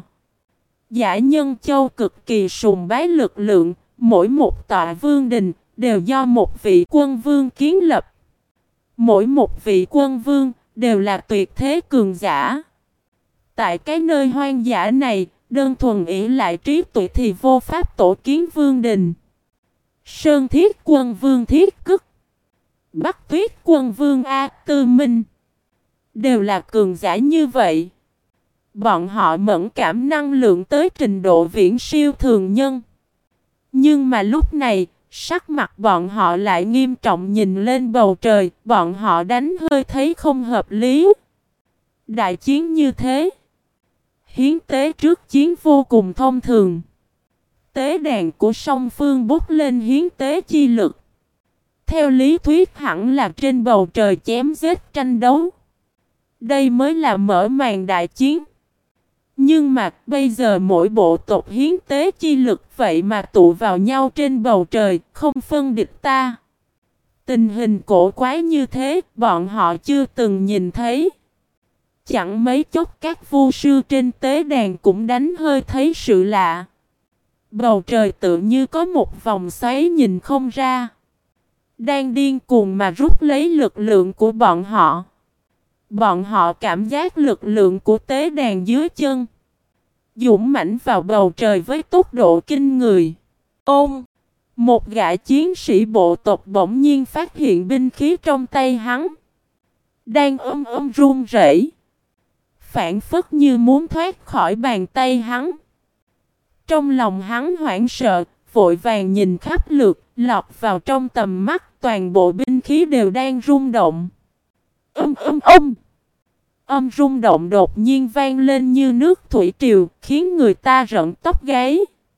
Dã Nhân Châu cực kỳ sùng bái lực lượng, mỗi một tọa vương đình đều do một vị quân vương kiến lập. Mỗi một vị quân vương đều là tuyệt thế cường giả. Tại cái nơi hoang dã này, đơn thuần ỷ lại trí tuệ thì vô pháp tổ kiến vương đình. Sơn Thiết quân vương Thiết Cức, Bắc Tuyết quân vương A Tư Minh đều là cường giả như vậy. Bọn họ mẫn cảm năng lượng tới trình độ viễn siêu thường nhân. Nhưng mà lúc này, sắc mặt bọn họ lại nghiêm trọng nhìn lên bầu trời, bọn họ đánh hơi thấy không hợp lý. Đại chiến như thế, hiến tế trước chiến vô cùng thông thường. Tế đàn của song phương bốc lên hiến tế chi lực. Theo lý thuyết hẳn là trên bầu trời chém giết tranh đấu. Đây mới là mở màn đại chiến. Nhưng mà bây giờ mỗi bộ tộc hiến tế chi lực vậy mà tụ vào nhau trên bầu trời, không phân địch ta. Tình hình cổ quái như thế, bọn họ chưa từng nhìn thấy. Chẳng mấy chốc các vu sư trên tế đàn cũng đánh hơi thấy sự lạ. Bầu trời tự như có một vòng xoáy nhìn không ra. Đang điên cuồng mà rút lấy lực lượng của bọn họ. Bọn họ cảm giác lực lượng của tế đàn dưới chân dũng mãnh vào bầu trời với tốc độ kinh người. Ôm! Một gã chiến sĩ bộ tộc bỗng nhiên phát hiện binh khí trong tay hắn đang ôm ôm run rẩy, phảng phất như muốn thoát khỏi bàn tay hắn. Trong lòng hắn hoảng sợ, vội vàng nhìn khắp lượt, lọt vào trong tầm mắt, toàn bộ binh khí đều đang rung động. Âm âm âm! Âm rung động đột nhiên vang lên như nước thủy triều, khiến người ta rợn tóc gáy.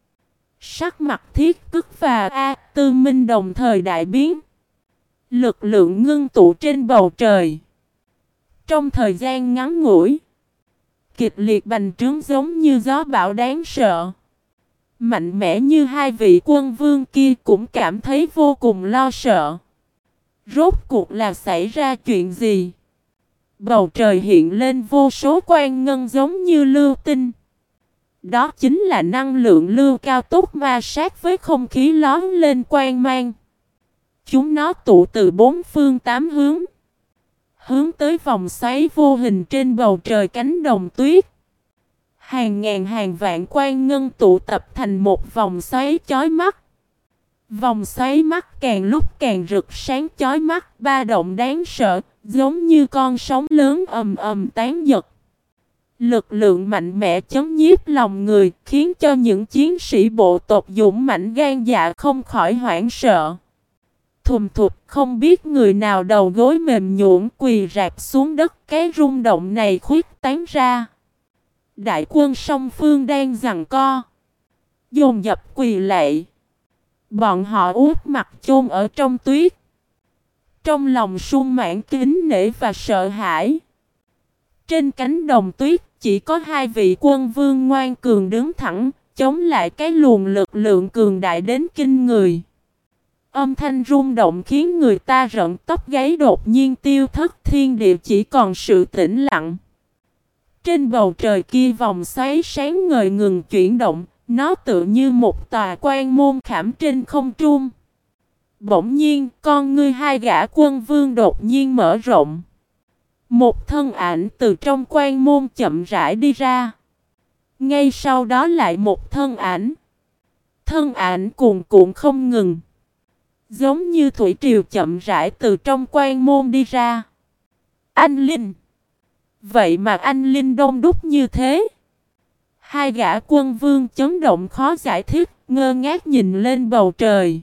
Sắc mặt Thiết Cức và A Tư Minh đồng thời đại biến. Lực lượng ngưng tụ trên bầu trời. Trong thời gian ngắn ngủi, kịch liệt bành trướng giống như gió bão đáng sợ. Mạnh mẽ như hai vị quân vương kia cũng cảm thấy vô cùng lo sợ. Rốt cuộc là xảy ra chuyện gì? Bầu trời hiện lên vô số quang ngân giống như lưu tinh. Đó chính là năng lượng lưu cao tốc ma sát với không khí lóm lên quang mang. Chúng nó tụ từ bốn phương tám hướng, hướng tới vòng xoáy vô hình trên bầu trời cánh đồng tuyết. Hàng ngàn hàng vạn quang ngân tụ tập thành một vòng xoáy chói mắt. Vòng xoáy mắt càng lúc càng rực sáng chói mắt, ba động đáng sợ, giống như con sóng lớn ầm ầm tán giật. Lực lượng mạnh mẽ chấn nhiếp lòng người, khiến cho những chiến sĩ bộ tộc dũng mãnh gan dạ không khỏi hoảng sợ. Thùm thụt, không biết người nào đầu gối mềm nhũn quỳ rạp xuống đất, cái rung động này khuyết tán ra. Đại quân song phương đang giằng co, dồn dập quỳ lạy. Bọn họ úp mặt chôn ở trong tuyết. Trong lòng sung mãn kính nể và sợ hãi. Trên cánh đồng tuyết chỉ có hai vị quân vương ngoan cường đứng thẳng, chống lại cái luồng lực lượng cường đại đến kinh người. Âm thanh rung động khiến người ta rợn tóc gáy, đột nhiên tiêu thất, thiên địa chỉ còn sự tĩnh lặng. Trên bầu trời kia vòng xoáy sáng ngời ngừng chuyển động, nó tựa như một tòa quan môn khảm trên không trung. Bỗng nhiên, con ngươi hai gã quân vương đột nhiên mở rộng. Một thân ảnh từ trong quan môn chậm rãi đi ra. Ngay sau đó lại một thân ảnh. Thân ảnh cuồn cuộn không ngừng. Giống như thủy triều chậm rãi từ trong quan môn đi ra. Anh Linh. Vậy mà anh Linh đông đúc như thế. Hai gã quân vương chấn động khó giải thích, ngơ ngác nhìn lên bầu trời.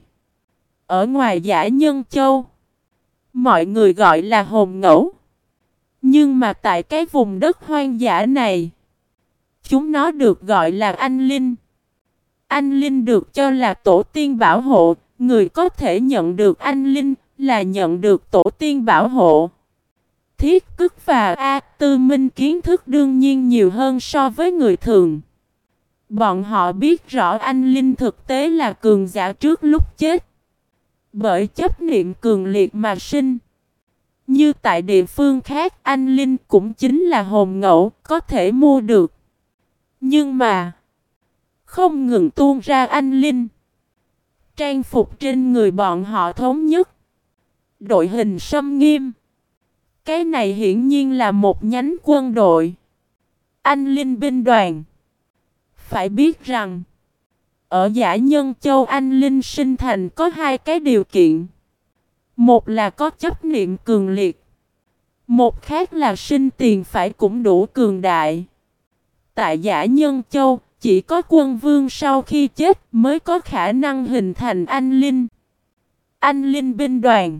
Ở ngoài Dã Nhân Châu, mọi người gọi là hồn ngẫu. Nhưng mà tại cái vùng đất hoang dã này, chúng nó được gọi là anh Linh. Anh Linh được cho là tổ tiên bảo hộ. Người có thể nhận được anh Linh là nhận được tổ tiên bảo hộ. Thiết Cức và A Tư Minh kiến thức đương nhiên nhiều hơn so với người thường. Bọn họ biết rõ anh Linh thực tế là cường giả trước lúc chết. Bởi chấp niệm cường liệt mà sinh. Như tại địa phương khác, anh Linh cũng chính là hồn ngẫu, có thể mua được. Nhưng mà không ngừng tuôn ra anh Linh. Trang phục trên người bọn họ thống nhất. Đội hình xâm nghiêm. Cái này hiển nhiên là một nhánh quân đội. Anh Linh binh đoàn. Phải biết rằng, ở Dã Nhân Châu anh Linh sinh thành có hai cái điều kiện. Một là có chấp niệm cường liệt. Một khác là sinh tiền phải cũng đủ cường đại. Tại Dã Nhân Châu, chỉ có quân vương sau khi chết mới có khả năng hình thành anh Linh. Anh Linh binh đoàn.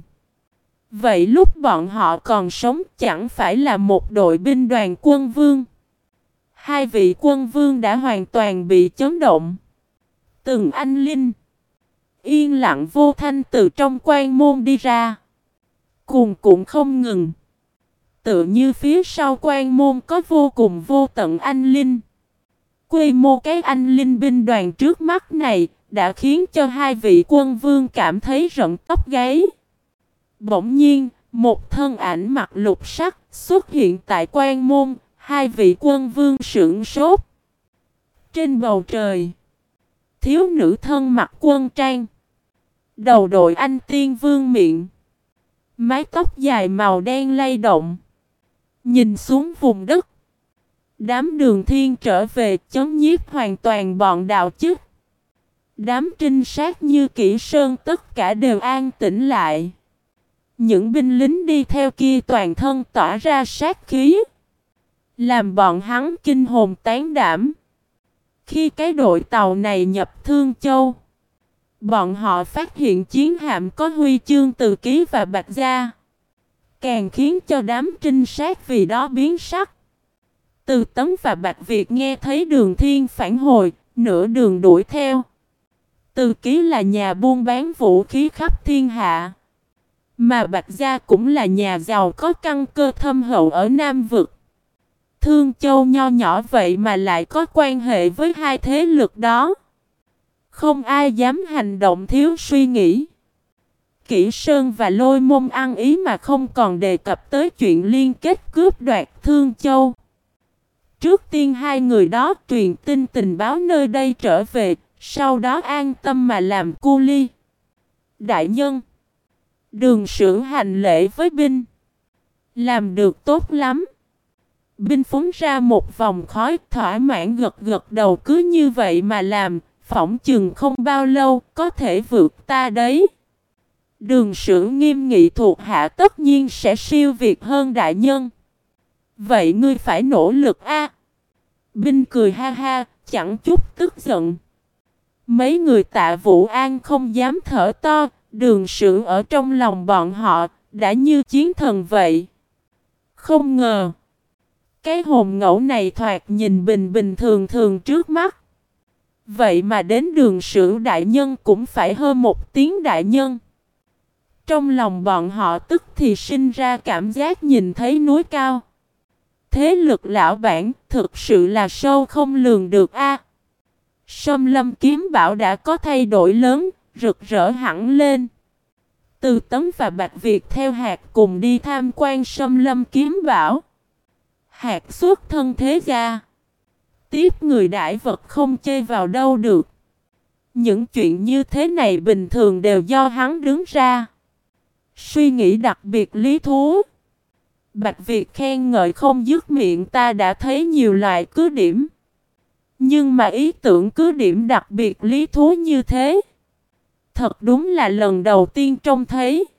Vậy lúc bọn họ còn sống chẳng phải là một đội binh đoàn quân vương. Hai vị quân vương đã hoàn toàn bị chấn động. Từng anh Linh yên lặng vô thanh từ trong quan môn đi ra. Cuồn cuộn không ngừng. Tựa như phía sau quan môn có vô cùng vô tận anh Linh. Quy mô cái anh Linh binh đoàn trước mắt này đã khiến cho hai vị quân vương cảm thấy rợn tóc gáy. Bỗng nhiên, một thân ảnh mặc lục sắc xuất hiện tại quan môn, hai vị quân vương sửng sốt. Trên bầu trời, thiếu nữ thân mặc quân trang, đầu đội anh tiên vương miệng, mái tóc dài màu đen lay động. Nhìn xuống vùng đất, đám Đường Thiên trở về chấn nhiếp hoàn toàn bọn đạo chức. Đám trinh sát như Kỷ Sơn tất cả đều an tĩnh lại. Những binh lính đi theo kia toàn thân tỏa ra sát khí, làm bọn hắn kinh hồn tán đảm. Khi cái đội tàu này nhập Thương Châu, bọn họ phát hiện chiến hạm có huy chương Từ Ký và Bạch Gia, càng khiến cho đám trinh sát vì đó biến sắc. Từ Tấn và Bạch Việt nghe thấy Đường Thiên phản hồi, nửa đường đuổi theo. Từ Ký là nhà buôn bán vũ khí khắp thiên hạ, mà Bạch Gia cũng là nhà giàu có căn cơ thâm hậu ở Nam Vực. Thương Châu nho nhỏ vậy mà lại có quan hệ với hai thế lực đó. Không ai dám hành động thiếu suy nghĩ. Kỷ Sơn và Lôi Môn ăn ý mà không còn đề cập tới chuyện liên kết cướp đoạt Thương Châu. Trước tiên hai người đó truyền tin tình báo nơi đây trở về, sau đó an tâm mà làm cu ly. Đại nhân, Đường Sử hành lễ với binh. Làm được tốt lắm. Binh phúng ra một vòng khói, thỏa mãn gật gật đầu. Cứ như vậy mà làm, phỏng chừng không bao lâu có thể vượt ta đấy. Đường Sử nghiêm nghị thuộc hạ tất nhiên sẽ siêu việt hơn đại nhân. Vậy ngươi phải nỗ lực a. Binh cười ha ha, chẳng chút tức giận. Mấy người Tạ Vũ An không dám thở to. Đường Sử ở trong lòng bọn họ đã như chiến thần vậy. Không ngờ, cái hồn ngẫu này thoạt nhìn bình bình thường thường trước mắt, Vậy mà đến Đường Sửu đại nhân cũng phải hơn một tiếng đại nhân. Trong lòng bọn họ tức thì sinh ra cảm giác nhìn thấy núi cao. Thế lực lão bản thực sự là sâu không lường được a. Sâm Lâm Kiếm Bảo đã có thay đổi lớn, rực rỡ hẳn lên. Từ Tấn và Bạch Việt theo Hạt cùng đi tham quan Sâm Lâm Kiếm Bảo. Hạt xuất thân thế gia. Tiếp người đại vật không chê vào đâu được. Những chuyện như thế này bình thường đều do hắn đứng ra. Suy nghĩ đặc biệt lý thú. Bạch Việt khen ngợi không dứt miệng, ta đã thấy nhiều loại cứ điểm. Nhưng mà ý tưởng cứ điểm đặc biệt lý thú như thế, thật đúng là lần đầu tiên trông thấy.